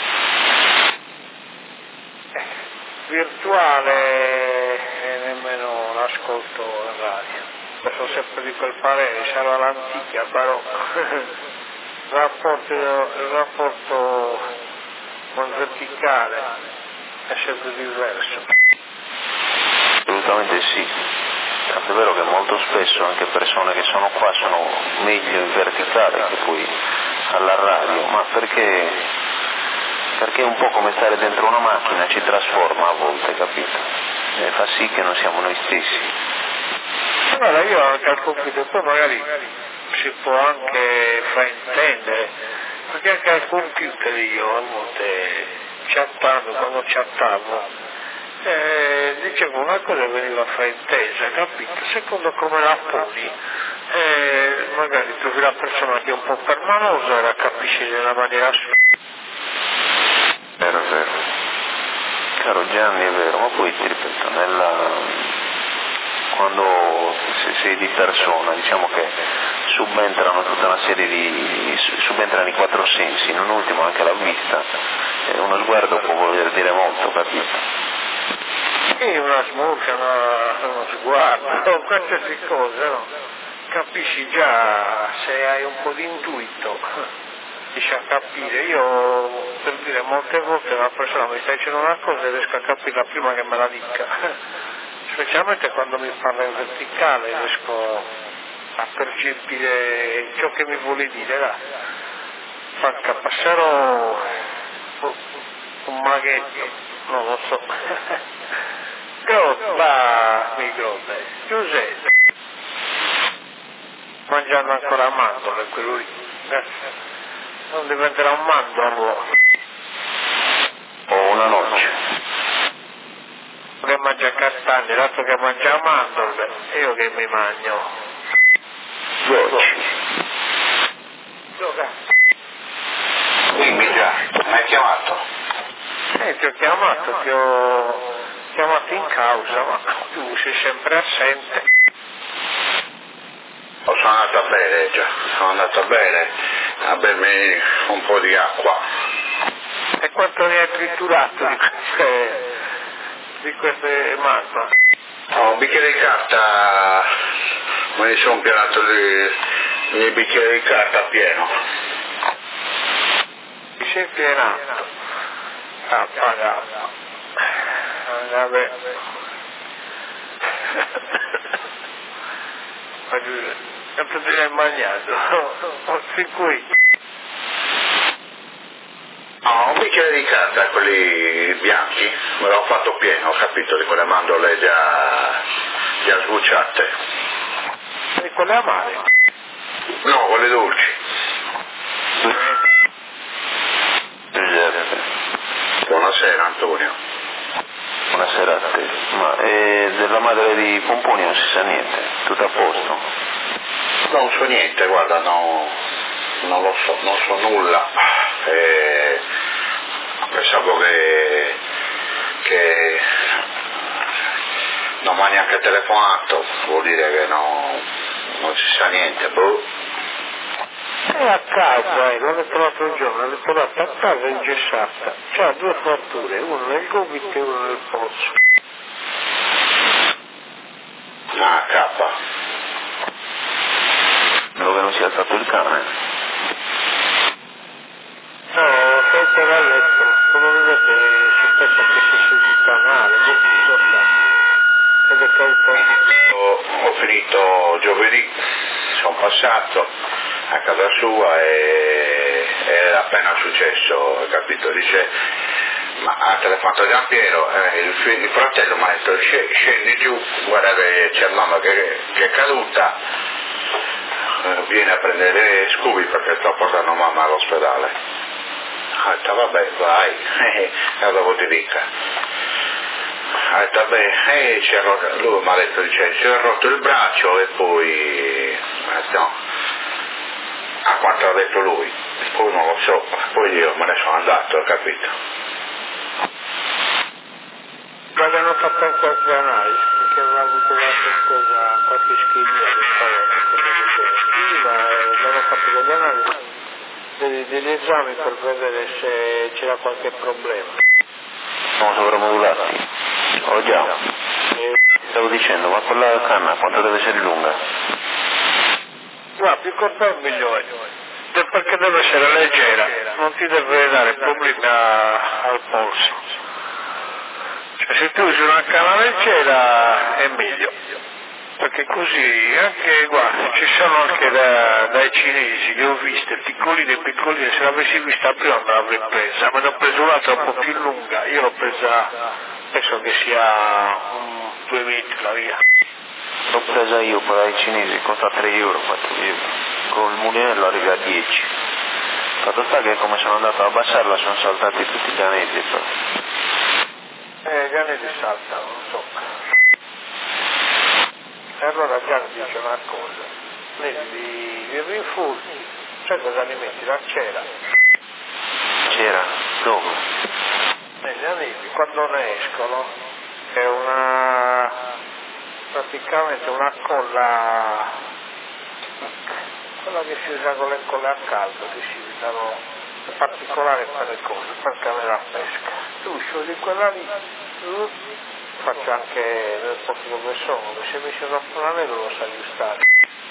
Virtuale e nemmeno l'ascolto in radio. Sono sempre di quel parere, sarà l'antica barocca. Il rapporto con il verticale è sempre diverso. Assolutamente sì. È vero che molto spesso anche persone che sono qua sono meglio in verticale che poi alla radio, ma perché è un po' come stare dentro una macchina, ci trasforma a volte, capito? E fa sì che non siamo noi stessi. Allora io anche al computer, poi magari si può anche fraintendere, perché anche al computer io a volte quando chattavo, dicevo una cosa veniva fraintesa, capito? Secondo come la poni, magari trovi la persona che è un po' permalosa e la capisci nella maniera sua. Vero. Caro Gianni, è vero, ma poi ti ripeto, quando sei di persona, diciamo che subentrano tutta una serie subentrano i quattro sensi, non ultimo anche la vista, uno sguardo può voler dire molto, capito? Sì, una smorfia, uno sguardo, qualsiasi cosa, no? Capisci già se hai un po' di intuito, riesci a capire. Io, per dire, molte volte una persona mi sta dicendo una cosa e riesco a capirla prima che me la dica, specialmente quando mi parla in verticale, riesco a percepire ciò che mi vuole dire, là. Manca passerò un maghetto, non lo so. Grotta, mi grotta. Giuseppe. Mangiando ancora mandorle, quello lì. Non diventerà un mandorlo. O una noce. Che mangia castagne, l'altro che mangia mandorle, e io che mi mangio. Gioci. Gioca. Dimmi già, mi hai chiamato? Ti ho chiamato in causa, ma tu sei sempre assente. Sono andato a bere già, sono andato a bere, a bermi un po' di acqua. E quanto ne hai triturato di queste mandorle? Un bicchiere di carta, me ne sono pianato il bicchiere di carta pieno. Ti sei pienato? Pagato. Vabbè. Quanto te ne hai mangiato? Fin qui. No, un bicchiere di carta, quelli bianchi, me l'ho fatto pieno, ho capito, di quelle mandorle già sbucciate. E quelle amare? No, quelle dolci. Buonasera Antonio. Buonasera a te. Ma della madre di Pomponi non si sa niente, tutto a posto? Non so niente, guarda, non lo so, non so nulla. Pensavo che non mi ha neanche telefonato, vuol dire che non si sa niente, boh. È a casa, l'ho detto l'altro giorno, l'ho trovata a casa ingessata. C'ha due fratture, una nel gomito e una nel polso. Ah, cappa. Quello che non sia stato il cane. No, senza dal letto, come vedete si pensa che si si sta male, ed è colpo. Ho finito giovedì, sono passato a casa sua e è appena successo, capito? Dice, ma ha telefonato Giampiero, il fratello mi ha detto scendi giù, guarda che c'è mamma che è caduta, vieni a prendere Scooby perché sto portando mamma all'ospedale. Ha detto vabbè vai, e dopo ti dica. Ha detto vabbè, lui mi ha detto dice, si è rotto il braccio e poi no, a quanto ha detto lui, poi non lo so, poi io me ne sono andato, capito? L'hanno fatto anche altre analisi, perché aveva avuto qualche ischemia ma l'hanno fatto delle analisi, degli esami per vedere se c'era qualche problema. Sono sovramodulati. Oh già. Stavo dicendo, ma quella canna quanto deve essere lunga? No, più corta è meglio, perché deve essere leggera, non ti deve dare problemi al polso. Se tu usi una canna leggera è meglio, perché così anche guarda, ci sono anche dai cinesi che ho visto piccoline, se l'avessi vista prima me l'avrei presa, me ne ho preso un'altra un po' più lunga, io l'ho presa, penso che sia 2 metri la via. L'ho presa io quella dai cinesi, costa 3 euro, 4 euro, con il mulinello arriva a 10. Fatto sta che come sono andato a abbassarla sono saltati tutti gli anelli però. Gli anelli saltano, non so. E allora Gianni dice una cosa, i rinforzi, sai cosa li metti? La cera. C'era? Dove? Negli anelli, quando ne escono, è praticamente una colla, quella che si usa con le colle a caldo, che si usano in particolare per le cose, per camera a pesca. Tu sciogli quella lì, faccio anche nel posto dove sono, che se mi si rompe un anello lo sa aggiustare.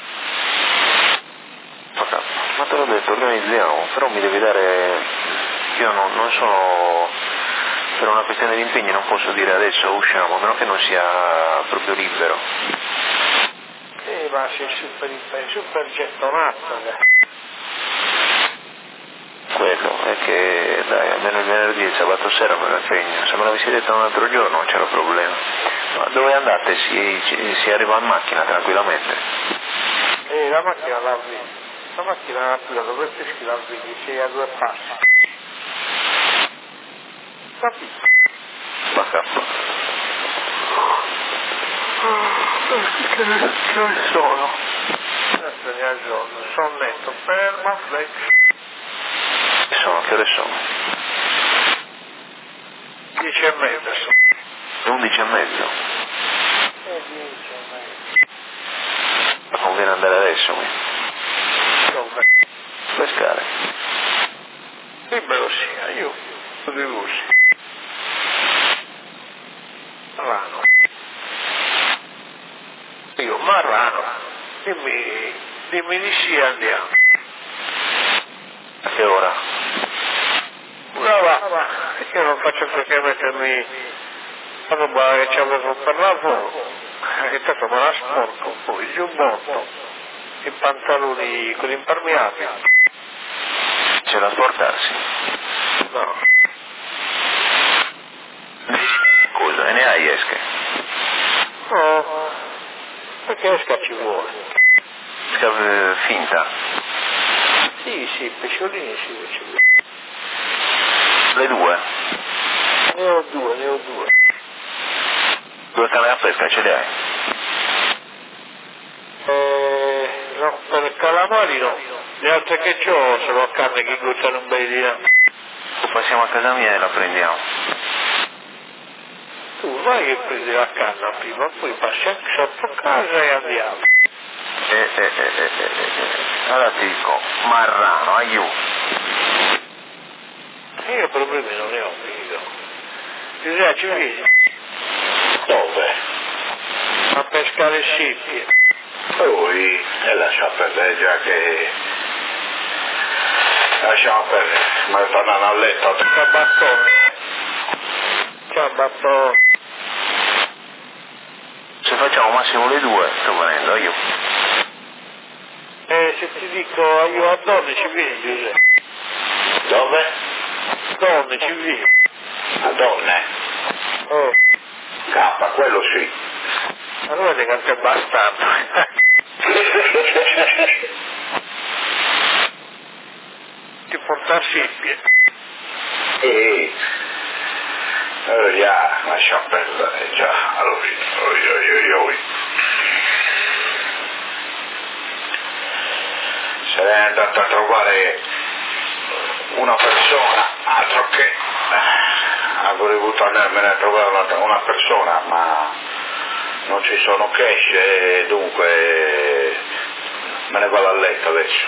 Ma te l'ho detto, organizziamo, però mi devi dare, io non sono, per una questione di impegni non posso dire adesso usciamo, a meno che non sia proprio libero. Ma sei super gettonato. Quello è che dai, almeno il venerdì e il sabato sera me la impegno, se me l'avessi detto un altro giorno non c'era problema. Ma dove andate? Si arriva in macchina tranquillamente? La macchina la vedi, la macchina dove peschi la vedi, sei a 2 passi. Capito? Ma cazzo. Che ne sono? Adesso ne al giorno, sonnetto, Permaflex. Che ore sono? 10:30 sono. 11:30. 10:30. Ma conviene andare adesso, Dove? pescare. Libero sia, io dove usi. Marrano. Io Marrano. Dimmi di sì andiamo. A che ora? Va, io non faccio perché mettermi la roba che ci avevo per lavoro, che tanto me la sporco, poi il giubbotto, i pantaloni con impermeabili. C'è da sporcarsi. No. Scusa, e ne hai esche? No, perché esca ci vuole. Finta. Sì, pesciolini ci vuole. Le 2? Ne ho due. 2 canne a pesca ce le hai? No, per calamari no. Le altre che ho sono carne che guardano un bel di là. Passiamo a casa mia e la prendiamo. Tu vai che prendi la canna prima, poi passi anche sotto casa e andiamo. Allora ti dico, Marrano, aiuto. Io problemi non ne ho, figlio. Giuseppe, ci vedi? Dove? A pescare scippie. Lui, e lascia perdere già che... Lasciamo perdere, ma tornano a letto. Da battone. sabato. Se facciamo massimo le 2, sto venendo io. Se ti dico io a donne ci vieni, Giuseppe? Dove? Donne ci vieni. A donne? Oh, K, quello sì. allora ti canto bastardo. Ti porta a Sippie. Già, lascia perdere, già, allora, oi. Sarei andato a trovare una persona, altro che avrei voluto andarmene a trovare una persona, ma non ci sono cash e dunque me ne vado a letto adesso.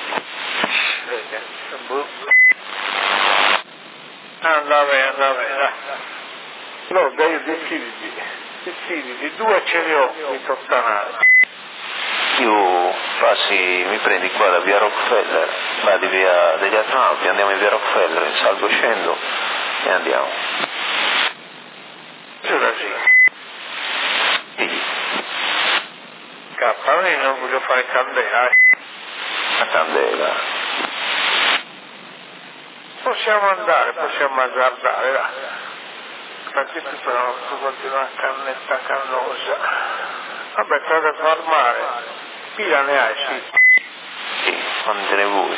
Andava, dai. No, dai, deciditi, 2 ce li ho in Tottanale. Io passi, mi prendi qua da via Rockefeller, vado di via degli Astronauti, andiamo in via Rockefeller, salgo, scendo e andiamo. Giura sì. Io non voglio fare candela, La candela. Possiamo andare, possiamo azzardare, va. Perché tu però tu una cannetta cannosa. Vabbè, te da far mare. Pila ne hai, sì. Sì, quante ne vuoi?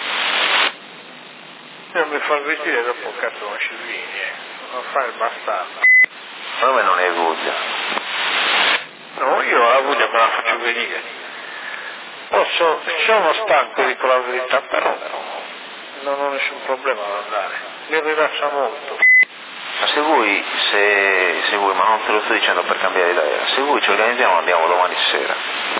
Non mi fa vestire dopo cazzo non ci vieni, non fare il bastardo. Ma me non hai voglia. No, io la voglia me la faccio venire. Sono stanco, dico la verità, però non ho nessun problema ad andare. Mi rilassa molto. Ma se vuoi, ma non te lo sto dicendo per cambiare idea, se vuoi ci organizziamo andiamo domani sera.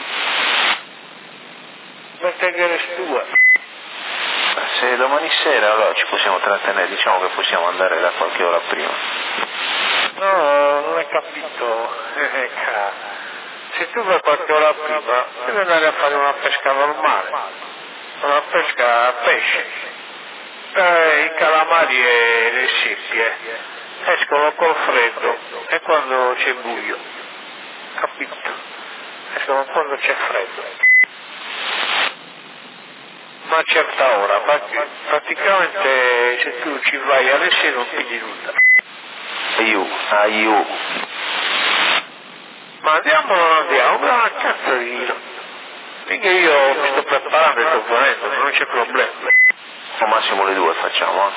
Perché diresti tu? Se domani sera allora ci possiamo trattenere, diciamo che possiamo andare da qualche ora prima. No, non hai capito. Se tu vai qualche ora prima, devi andare a fare una pesca normale. Una pesca a pesce. I calamari e le seppie escono col freddo e quando c'è buio. Capito? Escono quando c'è freddo. Ma a certa ora, praticamente se tu ci vai alle 6 non pigli nulla. Aiù. Ma andiamo o non andiamo? Ma una cazzo di giro. Finché io mi sto preparando e sto venendo, non c'è problema. Al massimo le 2 facciamo,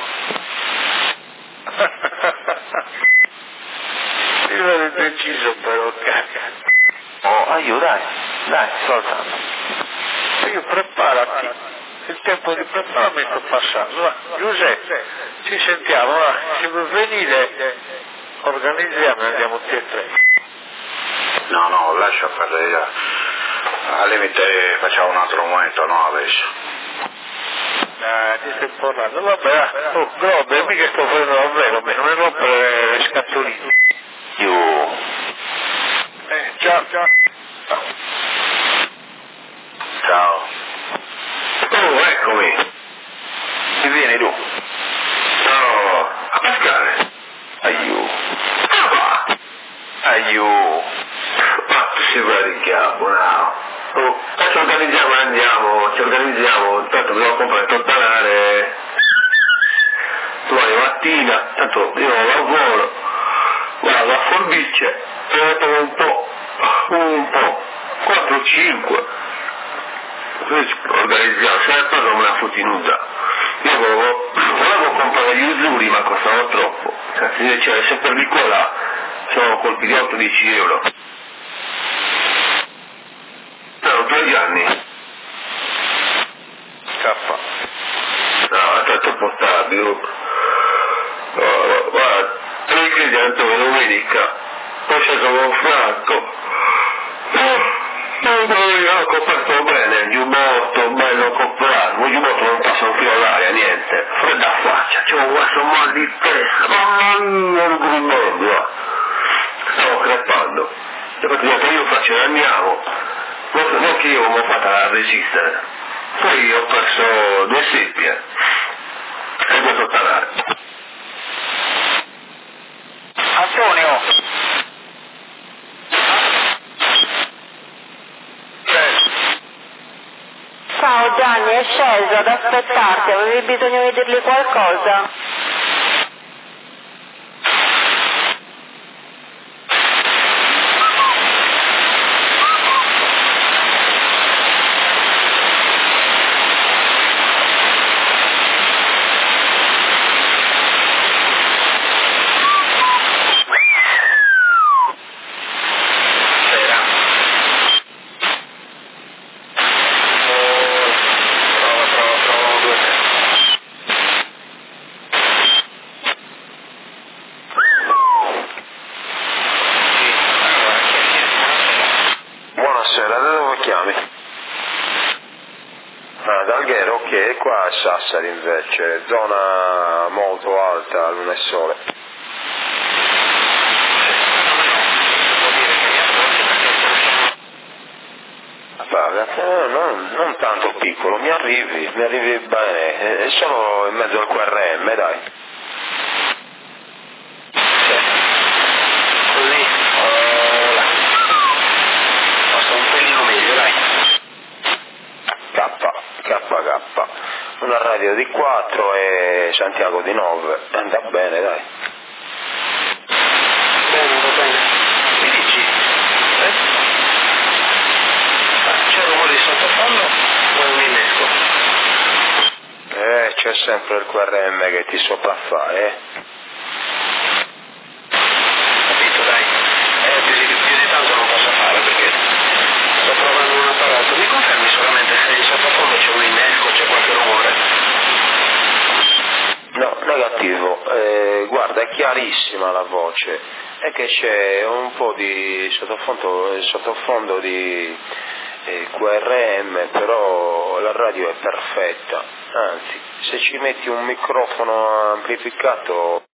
Io l'ho deciso però, cazzo. Oh, aiù, dai, soltanto. Io preparati. Il tempo di preparamento è passato. Va. Giuseppe, ci sentiamo, va. Se vuoi venire, organizziamo e andiamo tutti e 3. No, lascia perdere, al limite facciamo un altro momento, no adesso. Ti stai parlando, vabbè, Grobe, mica sto facendo davvero, non mi rompere le scatoline. Ciao. Ciao. Oh, eccomi. Ti vieni tu? No, a pescare. Aiù. Ma tu sei un richiamo, no? Oh, ci organizziamo e andiamo, tanto dobbiamo comprare il tottanare domani mattina, tanto io non lavoro, vado a Forbicce, prendo un po', 4-5, così ci organizziamo, se ne non me la fotti nuda. Io volevo comprare gli uzzuri ma costavano troppo, cioè se per di qua sono colpi di 8-10 euro. No, 2 anni. Scappa. No, è troppo stabile. Guarda, 3 ingredienti domenica, poi c'è come un franco. Ho coperto bene, il giubbotto, bello comprato, il giubbotto non passa un filo d'aria, niente. Fredda faccia, c'ho questo mal di testa, mamma mia, il grimello. Stavo crepando. Dopo io faccio, andiamo. Non che io mi ho fatta a resistere. Poi ho perso 2 seppie e 2 tottanari. ad aspettarti, avevi bisogno di dirgli qualcosa? Buonasera, da dove chiami? Da Alghero, ok, qua a Sassari invece, zona molto alta, luna e sole. Non tanto piccolo, mi arrivi bene, è solo in mezzo al QRM, dai. Così, passa un pelino meglio, dai. KK, una radio di 4 e Santiago di 9, andrà bene, dai. Bene, va bene. Mi dici? C'è rumore di sottofondo o è un innesco? C'è sempre il QRM che ti sopraffa, Capito, dai. Più di tanto non posso fare perché sto provando un apparato. Mi confermi solamente se in sottofondo c'è un innesco, c'è qualche rumore? No, negativo, guarda, è chiarissima la voce, è che c'è un po' di sottofondo di QRM, però la radio è perfetta, anzi, se ci metti un microfono amplificato